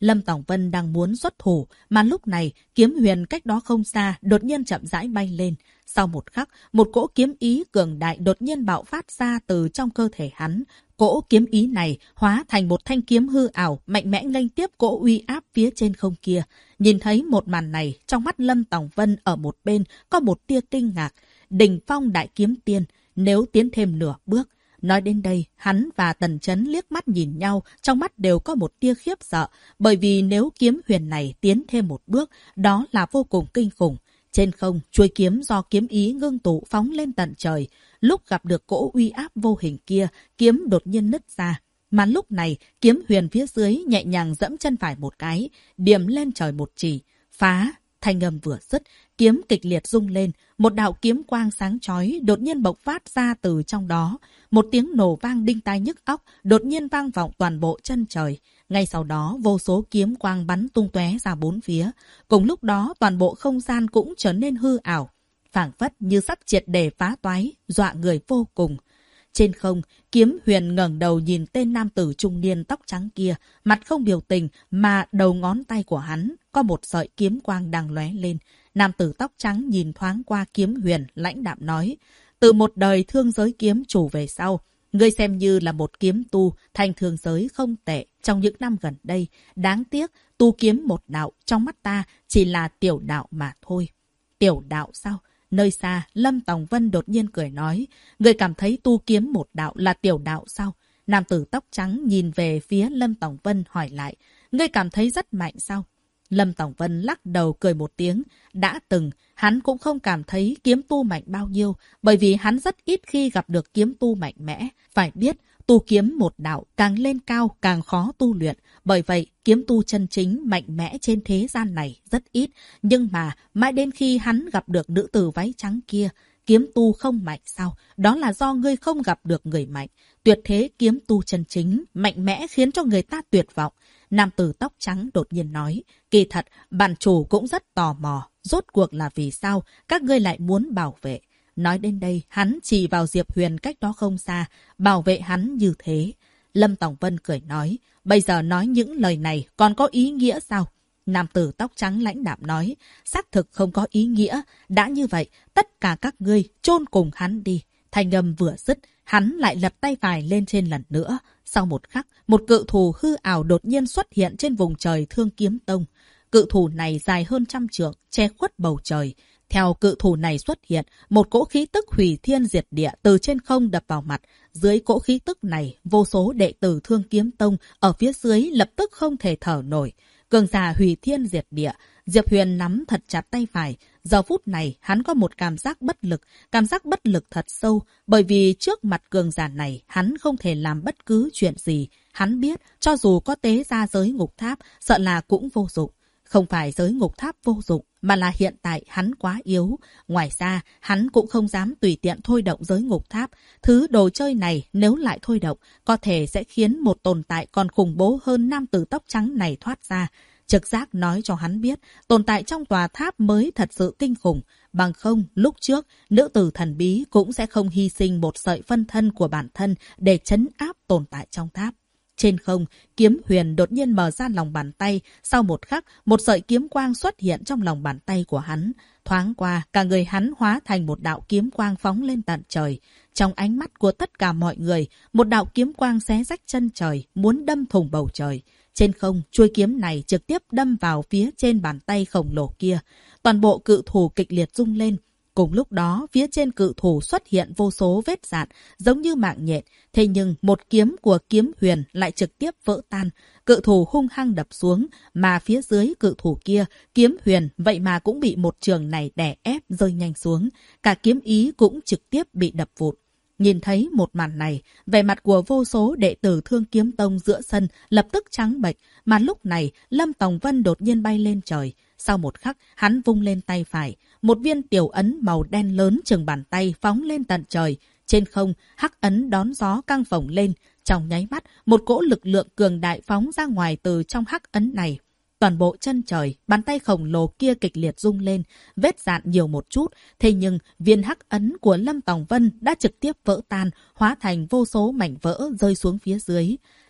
Lâm Tòng Vân đang muốn xuất thủ, mà lúc này kiếm huyền cách đó không xa đột nhiên chậm rãi bay lên. Sau một khắc, một cỗ kiếm ý cường đại đột nhiên bạo phát ra từ trong cơ thể hắn. Cỗ kiếm ý này hóa thành một thanh kiếm hư ảo, mạnh mẽ nghênh tiếp cỗ uy áp phía trên không kia. Nhìn thấy một màn này, trong mắt Lâm Tòng Vân ở một bên có một tia kinh ngạc. Đỉnh phong đại kiếm tiên, nếu tiến thêm nửa bước. Nói đến đây, hắn và Tần Chấn liếc mắt nhìn nhau, trong mắt đều có một tia khiếp sợ, bởi vì nếu kiếm huyền này tiến thêm một bước, đó là vô cùng kinh khủng. Trên không, chuôi kiếm do kiếm ý ngưng tụ phóng lên tận trời. Lúc gặp được cỗ uy áp vô hình kia, kiếm đột nhiên nứt ra. Mà lúc này, kiếm huyền phía dưới nhẹ nhàng dẫm chân phải một cái, điểm lên trời một chỉ, phá. Thanh âm vừa dứt, kiếm kịch liệt rung lên, một đạo kiếm quang sáng chói đột nhiên bộc phát ra từ trong đó. Một tiếng nổ vang đinh tai nhức óc đột nhiên vang vọng toàn bộ chân trời. Ngay sau đó, vô số kiếm quang bắn tung tóe ra bốn phía. Cùng lúc đó, toàn bộ không gian cũng trở nên hư ảo, phảng phất như sắp triệt để phá toái, dọa người vô cùng. Trên không, kiếm huyền ngẩng đầu nhìn tên nam tử trung niên tóc trắng kia, mặt không biểu tình mà đầu ngón tay của hắn có một sợi kiếm quang đang lóe lên. Nam tử tóc trắng nhìn thoáng qua kiếm huyền, lãnh đạm nói: từ một đời thương giới kiếm chủ về sau, ngươi xem như là một kiếm tu, thành thương giới không tệ trong những năm gần đây. Đáng tiếc, tu kiếm một đạo trong mắt ta chỉ là tiểu đạo mà thôi. Tiểu đạo sao? Nơi xa, Lâm Tòng Vân đột nhiên cười nói: người cảm thấy tu kiếm một đạo là tiểu đạo sao? Nam tử tóc trắng nhìn về phía Lâm Tòng Vân hỏi lại: ngươi cảm thấy rất mạnh sao? Lâm Tòng Vân lắc đầu cười một tiếng. Đã từng, hắn cũng không cảm thấy kiếm tu mạnh bao nhiêu, bởi vì hắn rất ít khi gặp được kiếm tu mạnh mẽ. Phải biết, tu kiếm một đạo càng lên cao càng khó tu luyện. Bởi vậy, kiếm tu chân chính mạnh mẽ trên thế gian này rất ít. Nhưng mà, mãi đến khi hắn gặp được nữ tử váy trắng kia, kiếm tu không mạnh sao? Đó là do ngươi không gặp được người mạnh. Tuyệt thế kiếm tu chân chính, mạnh mẽ khiến cho người ta tuyệt vọng. Nam tử tóc trắng đột nhiên nói: kỳ thật, bản chủ cũng rất tò mò. Rốt cuộc là vì sao các ngươi lại muốn bảo vệ? Nói đến đây, hắn chỉ vào Diệp Huyền cách đó không xa, bảo vệ hắn như thế. Lâm Tòng Vân cười nói: bây giờ nói những lời này còn có ý nghĩa sao? Nam tử tóc trắng lãnh đạm nói: xác thực không có ý nghĩa. Đã như vậy, tất cả các ngươi chôn cùng hắn đi. Thanh âm vừa dứt, hắn lại lật tay phải lên trên lần nữa. Sau một khắc, một cự thù hư ảo đột nhiên xuất hiện trên vùng trời Thương Kiếm Tông. Cự thù này dài hơn 100 trượng, che khuất bầu trời. Theo cự thù này xuất hiện, một cỗ khí tức hủy thiên diệt địa từ trên không đập vào mặt. Dưới cỗ khí tức này, vô số đệ tử Thương Kiếm Tông ở phía dưới lập tức không thể thở nổi. Cường giả hủy thiên diệt địa, Diệp Huyền nắm thật chặt tay phải. Giờ phút này, hắn có một cảm giác bất lực thật sâu, bởi vì trước mặt cường giả này, hắn không thể làm bất cứ chuyện gì. Hắn biết, cho dù có tế ra giới ngục tháp, sợ là cũng vô dụng. Không phải giới ngục tháp vô dụng, mà là hiện tại hắn quá yếu. Ngoài ra, hắn cũng không dám tùy tiện thôi động giới ngục tháp. Thứ đồ chơi này nếu lại thôi động, có thể sẽ khiến một tồn tại còn khủng bố hơn nam tử tóc trắng này thoát ra. Trực giác nói cho hắn biết, tồn tại trong tòa tháp mới thật sự kinh khủng. Bằng không, lúc trước, nữ tử thần bí cũng sẽ không hy sinh một sợi phân thân của bản thân để trấn áp tồn tại trong tháp. Trên không, kiếm huyền đột nhiên mở ra lòng bàn tay. Sau một khắc, một sợi kiếm quang xuất hiện trong lòng bàn tay của hắn. Thoáng qua, cả người hắn hóa thành một đạo kiếm quang phóng lên tận trời. Trong ánh mắt của tất cả mọi người, một đạo kiếm quang xé rách chân trời, muốn đâm thủng bầu trời. Trên không, chuôi kiếm này trực tiếp đâm vào phía trên bàn tay khổng lồ kia. Toàn bộ cự thủ kịch liệt rung lên. Cùng lúc đó, phía trên cự thủ xuất hiện vô số vết rạn, giống như mạng nhện. Thế nhưng, một kiếm của kiếm huyền lại trực tiếp vỡ tan. Cự thủ hung hăng đập xuống, mà phía dưới cự thủ kia, kiếm huyền vậy mà cũng bị một trường này đè ép rơi nhanh xuống. Cả kiếm ý cũng trực tiếp bị đập vụn. Nhìn thấy một màn này, vẻ mặt của vô số đệ tử Thương Kiếm Tông giữa sân lập tức trắng bệch, mà lúc này Lâm Tòng Vân đột nhiên bay lên trời. Sau một khắc, hắn vung lên tay phải, một viên tiểu ấn màu đen lớn chừng bàn tay phóng lên tận trời. Trên không, hắc ấn đón gió căng phồng lên. Trong nháy mắt, một cỗ lực lượng cường đại phóng ra ngoài từ trong hắc ấn này. Toàn bộ chân trời, bàn tay khổng lồ kia kịch liệt rung lên, vết rạn nhiều một chút. Thế nhưng, viên hắc ấn của Lâm Tòng Vân đã trực tiếp vỡ tan, hóa thành vô số mảnh vỡ rơi xuống phía dưới.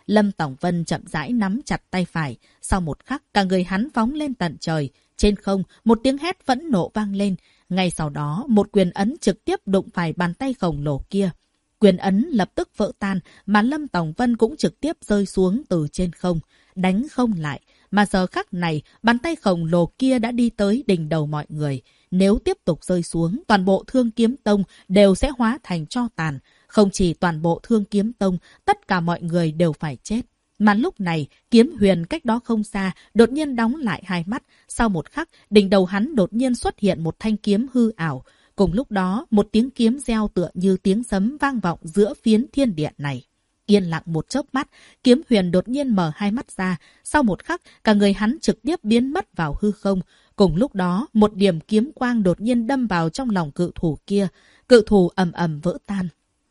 Lâm Tòng Vân chậm rãi nắm chặt tay phải. Sau một khắc, cả người hắn phóng lên tận trời. Trên không, một tiếng hét phẫn nộ vang lên. Ngay sau đó, một quyền ấn trực tiếp đụng phải bàn tay khổng lồ kia. Quyền ấn lập tức vỡ tan, mà Lâm Tòng Vân cũng trực tiếp rơi xuống từ trên không. Đánh không lại. Mà giờ khắc này, bàn tay khổng lồ kia đã đi tới đỉnh đầu mọi người. Nếu tiếp tục rơi xuống, toàn bộ Thương Kiếm Tông đều sẽ hóa thành tro tàn. Không chỉ toàn bộ Thương Kiếm Tông, tất cả mọi người đều phải chết. Mà lúc này, Kiếm Huyền cách đó không xa, đột nhiên đóng lại hai mắt. Sau một khắc, đỉnh đầu hắn đột nhiên xuất hiện một thanh kiếm hư ảo. Cùng lúc đó, một tiếng kiếm reo tựa như tiếng sấm vang vọng giữa phiến thiên địa này. Yên lặng một chớp mắt, Kiếm Huyền đột nhiên mở hai mắt ra. Sau một khắc, cả người hắn trực tiếp biến mất vào hư không. Cùng lúc đó, một điểm kiếm quang đột nhiên đâm vào trong lòng cự thủ kia. Cự thủ ầm ầm vỡ tan.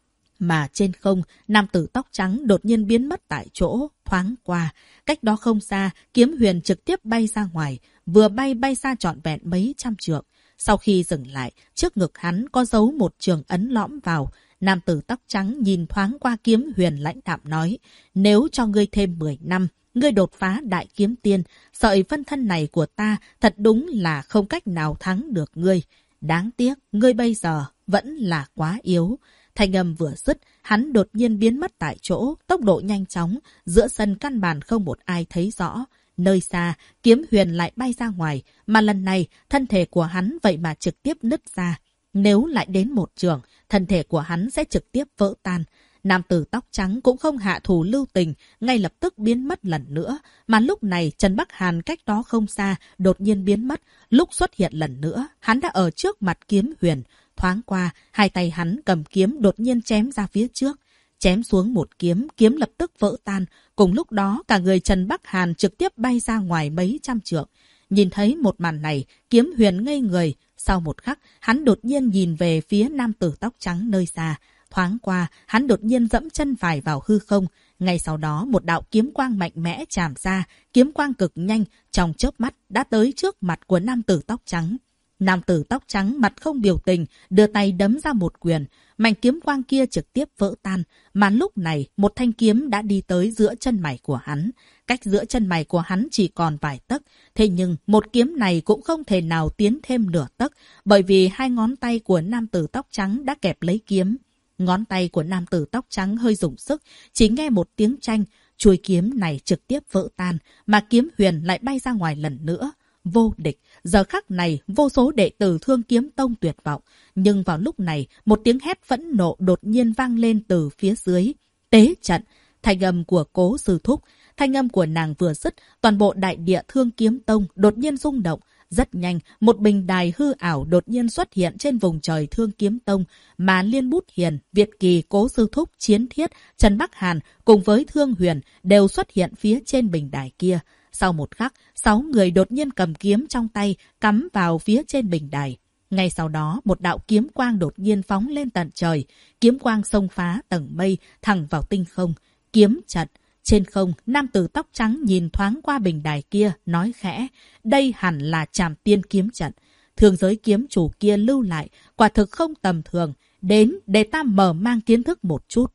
Mà trên không, nam tử tóc trắng đột nhiên biến mất tại chỗ, thoáng qua. Cách đó không xa, Kiếm Huyền trực tiếp bay ra ngoài, vừa bay xa trọn vẹn mấy trăm trượng. Sau khi dừng lại, trước ngực hắn có dấu một trường ấn lõm vào. Nam tử tóc trắng nhìn thoáng qua Kiếm Huyền lãnh đạm nói, nếu cho ngươi thêm 10 năm, ngươi đột phá đại kiếm tiên, sợi phân thân này của ta thật đúng là không cách nào thắng được ngươi. Đáng tiếc, ngươi bây giờ vẫn là quá yếu. Thanh âm vừa dứt, hắn đột nhiên biến mất tại chỗ, tốc độ nhanh chóng, giữa sân căn bản không một ai thấy rõ. Nơi xa, Kiếm Huyền lại bay ra ngoài, mà lần này, thân thể của hắn vậy mà trực tiếp nứt ra. Nếu lại đến một trường, thân thể của hắn sẽ trực tiếp vỡ tan. Nam tử tóc trắng cũng không hạ thủ lưu tình, ngay lập tức biến mất lần nữa. Mà lúc này, Trần Bắc Hàn cách đó không xa, đột nhiên biến mất. Lúc xuất hiện lần nữa, hắn đã ở trước mặt Kiếm Huyền. Thoáng qua, hai tay hắn cầm kiếm đột nhiên chém ra phía trước. Chém xuống một kiếm, kiếm lập tức vỡ tan. Cùng lúc đó, cả người Trần Bắc Hàn trực tiếp bay ra ngoài mấy trăm trượng. Nhìn thấy một màn này, Kiếm Huyền ngây người. Sau một khắc, hắn đột nhiên nhìn về phía nam tử tóc trắng nơi xa. Thoáng qua, hắn đột nhiên dẫm chân phải vào hư không. Ngay sau đó, một đạo kiếm quang mạnh mẽ trảm ra. Kiếm quang cực nhanh, trong chớp mắt đã tới trước mặt của nam tử tóc trắng. Nam tử tóc trắng mặt không biểu tình, đưa tay đấm ra một quyền. Mảnh kiếm quang kia trực tiếp vỡ tan. Mà lúc này, một thanh kiếm đã đi tới giữa chân mày của hắn. Cách giữa chân mày của hắn chỉ còn vài tấc. Thế nhưng, một kiếm này cũng không thể nào tiến thêm nửa tấc, bởi vì hai ngón tay của nam tử tóc trắng đã kẹp lấy kiếm. Ngón tay của nam tử tóc trắng hơi dùng sức, chỉ nghe một tiếng chanh, chuôi kiếm này trực tiếp vỡ tan, mà Kiếm Huyền lại bay ra ngoài lần nữa. Vô địch, giờ khắc này vô số đệ tử Thương Kiếm Tông tuyệt vọng. Nhưng vào lúc này, một tiếng hét phẫn nộ đột nhiên vang lên từ phía dưới. Tế trận, thanh âm của Cố sư thúc. Thanh âm của nàng vừa dứt, toàn bộ đại địa Thương Kiếm Tông đột nhiên rung động. Rất nhanh, một bình đài hư ảo đột nhiên xuất hiện trên vùng trời Thương Kiếm Tông, mà Liên Bút Hiền, Việt Kỳ, Cố sư thúc, Chiến Thiết, Trần Bắc Hàn cùng với Thương Huyền đều xuất hiện phía trên bình đài kia. Sau một khắc, 6 người đột nhiên cầm kiếm trong tay, cắm vào phía trên bình đài. Ngay sau đó, một đạo kiếm quang đột nhiên phóng lên tận trời. Kiếm quang xông phá tầng mây, thẳng vào tinh không. Kiếm trận. Trên không, nam tử tóc trắng nhìn thoáng qua bình đài kia, nói khẽ, đây hẳn là Trảm Tiên kiếm trận. Thường giới kiếm chủ kia lưu lại, quả thực không tầm thường. Đến để ta mở mang kiến thức một chút.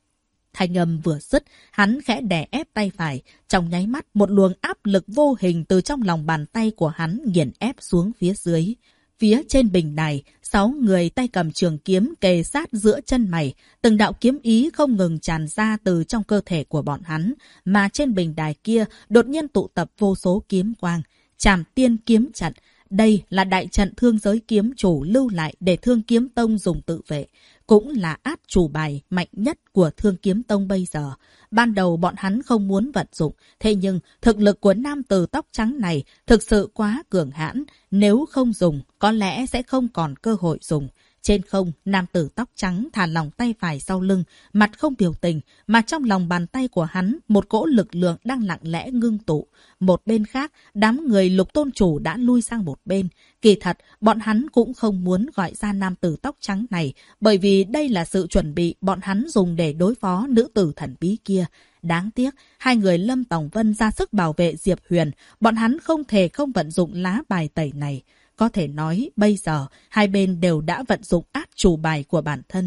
Thanh âm vừa dứt, hắn khẽ đè ép tay phải. Trong nháy mắt, một luồng áp lực vô hình từ trong lòng bàn tay của hắn nghiền ép xuống phía dưới. Phía trên bình đài, 6 người tay cầm trường kiếm kề sát giữa chân mày. Từng đạo kiếm ý không ngừng tràn ra từ trong cơ thể của bọn hắn. Mà trên bình đài kia, đột nhiên tụ tập vô số kiếm quang. Trảm Tiên kiếm trận. Đây là đại trận thương giới kiếm chủ lưu lại để Thương Kiếm Tông dùng tự vệ. Cũng là át chủ bài mạnh nhất của Thương Kiếm Tông bây giờ. Ban đầu bọn hắn không muốn vận dụng, thế nhưng thực lực của nam tử tóc trắng này thực sự quá cường hãn. Nếu không dùng, có lẽ sẽ không còn cơ hội dùng. Trên không, nam tử tóc trắng thả lỏng tay phải sau lưng, mặt không biểu tình, mà trong lòng bàn tay của hắn, một cỗ lực lượng đang lặng lẽ ngưng tụ. Một bên khác, đám người Lục tôn chủ đã lui sang một bên. Kỳ thật, bọn hắn cũng không muốn gọi ra nam tử tóc trắng này, bởi vì đây là sự chuẩn bị bọn hắn dùng để đối phó nữ tử thần bí kia. Đáng tiếc, hai người Lâm Tòng Vân ra sức bảo vệ Diệp Huyền, bọn hắn không thể không vận dụng lá bài tẩy này. Có thể nói, bây giờ, hai bên đều đã vận dụng át chủ bài của bản thân.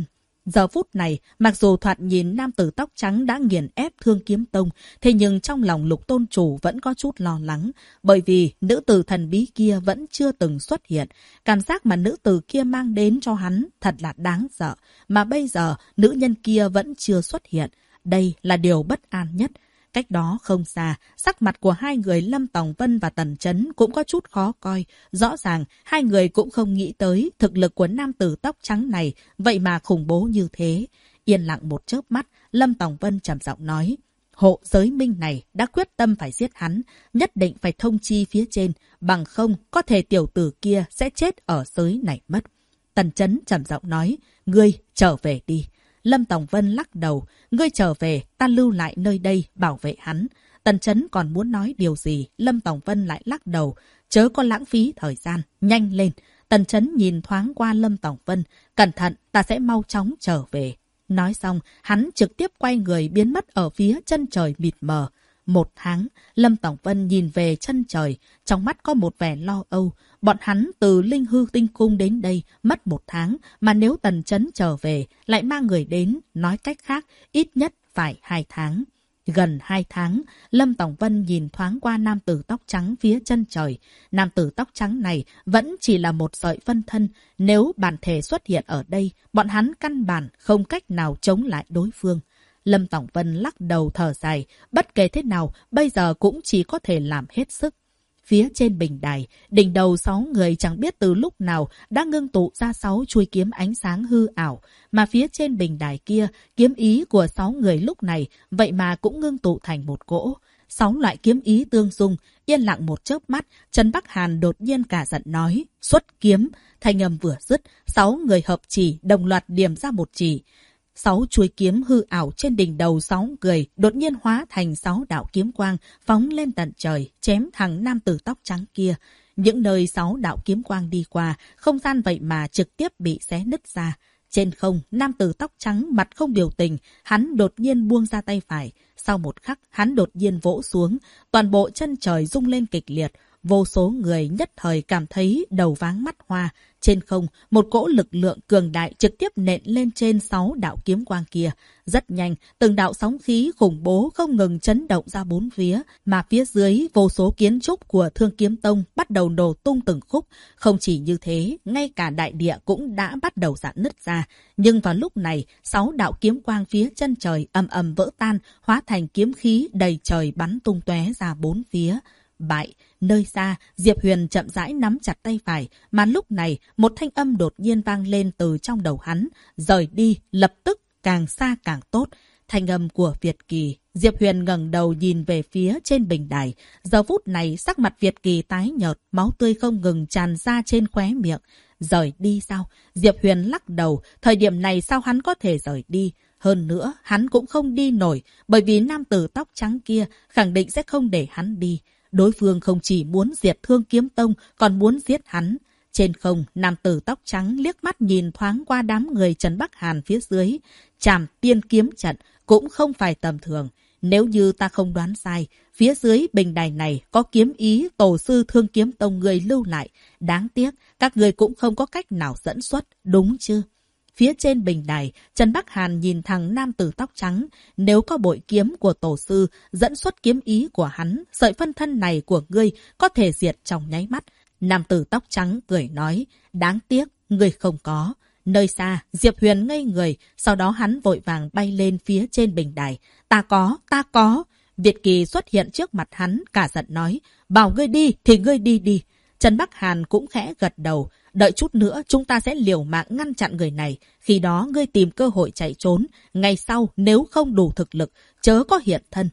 Giờ phút này, mặc dù thoạt nhìn nam tử tóc trắng đã nghiền ép Thương Kiếm Tông, thế nhưng trong lòng Lục tôn chủ vẫn có chút lo lắng, bởi vì nữ tử thần bí kia vẫn chưa từng xuất hiện. Cảm giác mà nữ tử kia mang đến cho hắn thật là đáng sợ, mà bây giờ nữ nhân kia vẫn chưa xuất hiện. Đây là điều bất an nhất. Cách đó không xa, sắc mặt của hai người Lâm Tòng Vân và Tần Chấn cũng có chút khó coi. Rõ ràng, hai người cũng không nghĩ tới thực lực của nam tử tóc trắng này, vậy mà khủng bố như thế. Yên lặng một chớp mắt, Lâm Tòng Vân trầm giọng nói. Hộ giới minh này đã quyết tâm phải giết hắn, nhất định phải thông chi phía trên, bằng không có thể tiểu tử kia sẽ chết ở giới này mất. Tần Chấn trầm giọng nói, ngươi trở về đi. Lâm Tòng Vân lắc đầu, ngươi trở về, ta lưu lại nơi đây bảo vệ hắn. Tần Chấn còn muốn nói điều gì, Lâm Tòng Vân lại lắc đầu, chớ có lãng phí thời gian, nhanh lên. Tần Chấn nhìn thoáng qua Lâm Tòng Vân, cẩn thận, ta sẽ mau chóng trở về. Nói xong, hắn trực tiếp quay người biến mất ở phía chân trời mịt mờ. 1 tháng, Lâm Tòng Vân nhìn về chân trời, trong mắt có một vẻ lo âu. Bọn hắn từ Linh Hư Tinh Cung đến đây mất 1 tháng, mà nếu Tần Chấn trở về, lại mang người đến, nói cách khác, ít nhất phải 2 tháng. Gần 2 tháng, Lâm Tòng Vân nhìn thoáng qua nam tử tóc trắng phía chân trời. Nam tử tóc trắng này vẫn chỉ là một sợi phân thân. Nếu bản thể xuất hiện ở đây, bọn hắn căn bản không cách nào chống lại đối phương. Lâm Tòng Vân lắc đầu thở dài, bất kể thế nào, bây giờ cũng chỉ có thể làm hết sức. Phía trên bình đài, đỉnh đầu 6 người chẳng biết từ lúc nào đã ngưng tụ ra 6 chuôi kiếm ánh sáng hư ảo. Mà phía trên bình đài kia, kiếm ý của 6 người lúc này vậy mà cũng ngưng tụ thành một cỗ. 6 loại kiếm ý tương dung, yên lặng một chớp mắt, Trần Bắc Hàn đột nhiên cả giận nói, xuất kiếm. Thanh âm vừa dứt, 6 người hợp chỉ đồng loạt điểm ra một chỉ. 6 chuôi kiếm hư ảo trên đỉnh đầu 6 người đột nhiên hóa thành 6 đạo kiếm quang phóng lên tận trời, chém thẳng nam tử tóc trắng kia. Những nơi 6 đạo kiếm quang đi qua, không gian vậy mà trực tiếp bị xé nứt ra. Trên không, nam tử tóc trắng mặt không biểu tình, hắn đột nhiên buông ra tay phải. Sau một khắc, hắn đột nhiên vỗ xuống, toàn bộ chân trời rung lên kịch liệt. Vô số người nhất thời cảm thấy đầu váng mắt hoa. Trên không, một cỗ lực lượng cường đại trực tiếp nện lên trên 6 đạo kiếm quang kia. Rất nhanh, từng đạo sóng khí khủng bố không ngừng chấn động ra bốn phía, mà phía dưới vô số kiến trúc của Thương Kiếm Tông bắt đầu nổ tung từng khúc. Không chỉ như thế, ngay cả đại địa cũng đã bắt đầu rạn nứt ra. Nhưng vào lúc này, 6 đạo kiếm quang phía chân trời ầm ầm vỡ tan, hóa thành kiếm khí đầy trời bắn tung tóe ra bốn phía. Bại, nơi xa, Diệp Huyền chậm rãi nắm chặt tay phải, mà lúc này một thanh âm đột nhiên vang lên từ trong đầu hắn, rời đi, lập tức, càng xa càng tốt. Thanh âm của Việt Kỳ. Diệp Huyền ngẩng đầu nhìn về phía trên bình đài. Giờ phút này sắc mặt Việt Kỳ tái nhợt, máu tươi không ngừng tràn ra trên khóe miệng. Rời đi sao? Diệp Huyền lắc đầu, thời điểm này sao hắn có thể rời đi? Hơn nữa, hắn cũng không đi nổi, bởi vì nam tử tóc trắng kia khẳng định sẽ không để hắn đi. Đối phương không chỉ muốn diệt Thương Kiếm Tông, còn muốn giết hắn. Trên không, nam tử tóc trắng liếc mắt nhìn thoáng qua đám người Trần Bắc Hàn phía dưới. Trảm Tiên kiếm trận cũng không phải tầm thường. Nếu như ta không đoán sai, phía dưới bình đài này có kiếm ý tổ sư Thương Kiếm Tông người lưu lại. Đáng tiếc, các người cũng không có cách nào dẫn xuất, đúng chứ? Phía trên bình đài, Trần Bắc Hàn nhìn thằng nam tử tóc trắng. Nếu có bội kiếm của tổ sư dẫn xuất kiếm ý của hắn, sợi phân thân này của ngươi có thể diệt trong nháy mắt. Nam tử tóc trắng cười nói, đáng tiếc, ngươi không có. Nơi xa, Diệp Huyền ngây người, sau đó hắn vội vàng bay lên phía trên bình đài. Ta có. Việt Kỳ xuất hiện trước mặt hắn, cả giận nói, bảo ngươi đi thì ngươi đi đi. Trần Bắc Hàn cũng khẽ gật đầu. Đợi chút nữa chúng ta sẽ liều mạng ngăn chặn người này. Khi đó ngươi tìm cơ hội chạy trốn. Ngày sau nếu không đủ thực lực, chớ có hiện thân.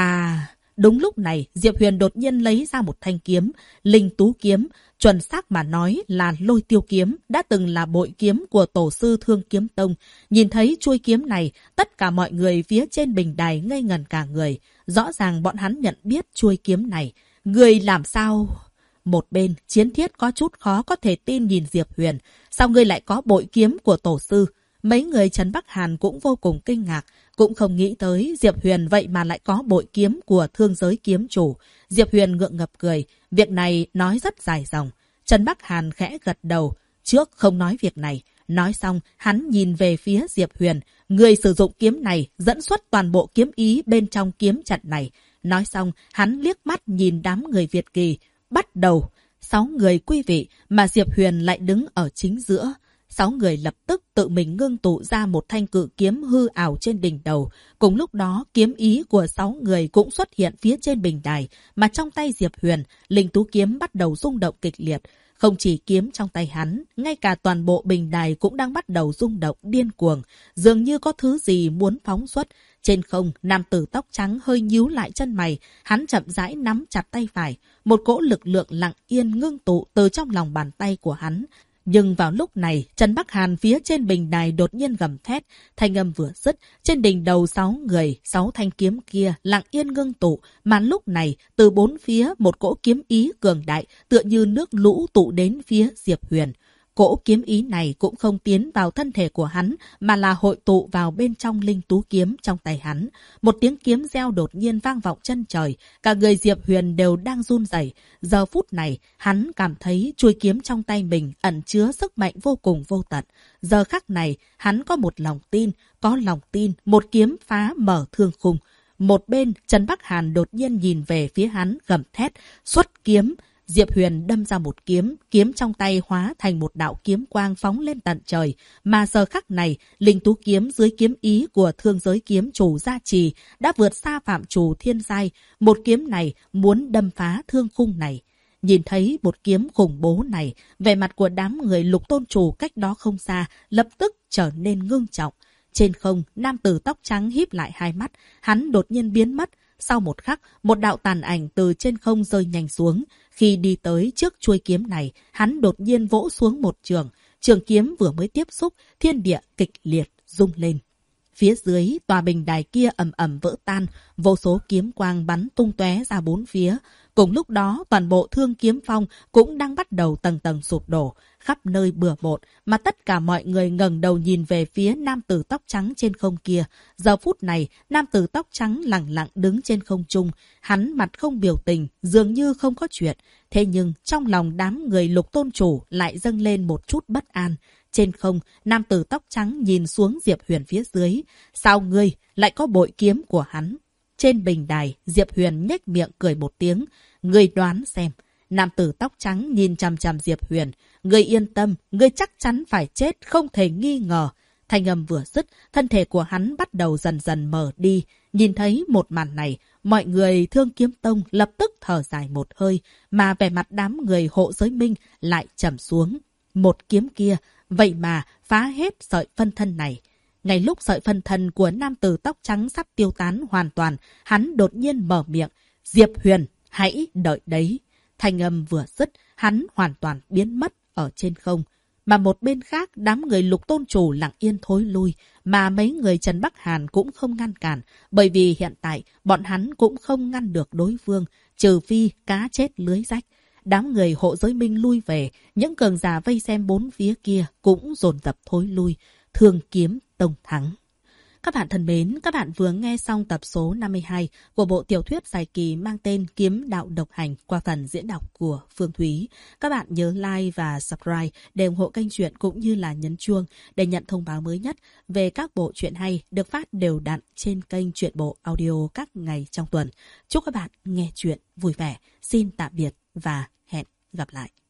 Đúng lúc này, Diệp Huyền đột nhiên lấy ra một thanh kiếm. Linh Tú kiếm, chuẩn xác mà nói là Lôi Tiêu kiếm, đã từng là bội kiếm của tổ sư Thương Kiếm Tông. Nhìn thấy chuôi kiếm này, tất cả mọi người phía trên bình đài ngây ngẩn cả người. Rõ ràng bọn hắn nhận biết chuôi kiếm này. Người làm sao... Một bên, Chiến Thiết có chút khó có thể tin nhìn Diệp Huyền. Sao ngươi lại có bội kiếm của tổ sư? Mấy người Trần Bắc Hàn cũng vô cùng kinh ngạc. Cũng không nghĩ tới Diệp Huyền vậy mà lại có bội kiếm của thương giới kiếm chủ. Diệp Huyền ngượng ngập cười. Việc này nói rất dài dòng. Trần Bắc Hàn khẽ gật đầu. Trước không nói việc này. Nói xong, hắn nhìn về phía Diệp Huyền. Người sử dụng kiếm này dẫn xuất toàn bộ kiếm ý bên trong kiếm trận này. Nói xong, hắn liếc mắt nhìn đám người Việt Kỳ. Bắt đầu. 6 người quý vị mà Diệp Huyền lại đứng ở chính giữa. 6 người lập tức tự mình ngưng tụ ra một thanh cự kiếm hư ảo trên đỉnh đầu. Cùng lúc đó, kiếm ý của 6 người cũng xuất hiện phía trên bình đài, mà trong tay Diệp Huyền, linh tú kiếm bắt đầu rung động kịch liệt. Không chỉ kiếm trong tay hắn, ngay cả toàn bộ bình đài cũng đang bắt đầu rung động điên cuồng, dường như có thứ gì muốn phóng xuất. Trên không, nam tử tóc trắng hơi nhíu lại chân mày, hắn chậm rãi nắm chặt tay phải, một cỗ lực lượng lặng yên ngưng tụ từ trong lòng bàn tay của hắn. Nhưng vào lúc này, Trần Bắc Hàn phía trên bình đài đột nhiên gầm thét, thanh âm vừa dứt, trên đỉnh đầu 6 người, 6 thanh kiếm kia lặng yên ngưng tụ, mà lúc này, từ 4 phía một cỗ kiếm ý cường đại, tựa như nước lũ tụ đến phía Diệp Huyền. Cỗ kiếm ý này cũng không tiến vào thân thể của hắn, mà là hội tụ vào bên trong linh tú kiếm trong tay hắn. Một tiếng kiếm reo đột nhiên vang vọng chân trời, cả người Diệp Huyền đều đang run rẩy. Giờ phút này, hắn cảm thấy chuôi kiếm trong tay mình ẩn chứa sức mạnh vô cùng vô tận. Giờ khắc này, hắn có lòng tin, một kiếm phá mở thương khung. Một bên, Trần Bắc Hàn đột nhiên nhìn về phía hắn gầm thét, xuất kiếm. Diệp Huyền đâm ra một kiếm, kiếm trong tay hóa thành một đạo kiếm quang phóng lên tận trời. Mà giờ khắc này, linh tú kiếm dưới kiếm ý của thương giới kiếm chủ gia trì đã vượt xa phạm chủ thiên giai. Một kiếm này muốn đâm phá thương khung này. Nhìn thấy một kiếm khủng bố này, vẻ mặt của đám người Lục tôn chủ cách đó không xa, lập tức trở nên ngưng trọng. Trên không, nam tử tóc trắng híp lại hai mắt, hắn đột nhiên biến mất. Sau một khắc, một đạo tàn ảnh từ trên không rơi nhanh xuống. Khi đi tới trước chuôi kiếm này, hắn đột nhiên vỗ xuống một trường. Trường kiếm vừa mới tiếp xúc, thiên địa kịch liệt rung lên. Phía dưới, tòa bình đài kia ầm ầm vỡ tan, vô số kiếm quang bắn tung tóe ra bốn phía. Cùng lúc đó, toàn bộ thương kiếm phong cũng đang bắt đầu tầng tầng sụp đổ, khắp nơi bừa bộn, mà tất cả mọi người ngẩng đầu nhìn về phía nam tử tóc trắng trên không kia. Giờ phút này, nam tử tóc trắng lặng lặng đứng trên không trung, hắn mặt không biểu tình, dường như không có chuyện. Thế nhưng, trong lòng đám người Lục tôn chủ lại dâng lên một chút bất an. Trên không, nam tử tóc trắng nhìn xuống Diệp Huyền phía dưới. Sao ngươi lại có bội kiếm của hắn? Trên bình đài, Diệp Huyền nhếch miệng cười một tiếng. Ngươi đoán xem. Nam tử tóc trắng nhìn chằm chằm Diệp Huyền. Ngươi yên tâm, ngươi chắc chắn phải chết, không thể nghi ngờ. Thanh âm vừa dứt, thân thể của hắn bắt đầu dần dần mở đi. Nhìn thấy một màn này, mọi người Thương Kiếm Tông lập tức thở dài một hơi, mà vẻ mặt đám người Hộ Giới Minh lại trầm xuống. Một kiếm kia, vậy mà phá hết sợi phân thân này. Ngay lúc sợi phân thân của nam tử tóc trắng sắp tiêu tán hoàn toàn, hắn đột nhiên mở miệng. Diệp Huyền, hãy đợi đấy. Thanh âm vừa dứt, hắn hoàn toàn biến mất ở trên không. Mà một bên khác, đám người Lục tôn chủ lặng yên thối lui, mà mấy người Trần Bắc Hàn cũng không ngăn cản, bởi vì hiện tại bọn hắn cũng không ngăn được đối phương, trừ phi cá chết lưới rách. Đám người Hộ Giới Minh lui về, những cường giả vây xem bốn phía kia cũng dồn dập thối lui. Thương Kiếm Tông thắng. Các bạn thân mến, các bạn vừa nghe xong tập số 52 của bộ tiểu thuyết dài kỳ mang tên Kiếm Đạo Độc Hành qua phần diễn đọc của Phương Thúy. Các bạn nhớ like và subscribe để ủng hộ kênh truyện cũng như là nhấn chuông để nhận thông báo mới nhất về các bộ truyện hay được phát đều đặn trên kênh Truyện Bộ Audio các ngày trong tuần. Chúc các bạn nghe truyện vui vẻ. Xin tạm biệt và hẹn gặp lại.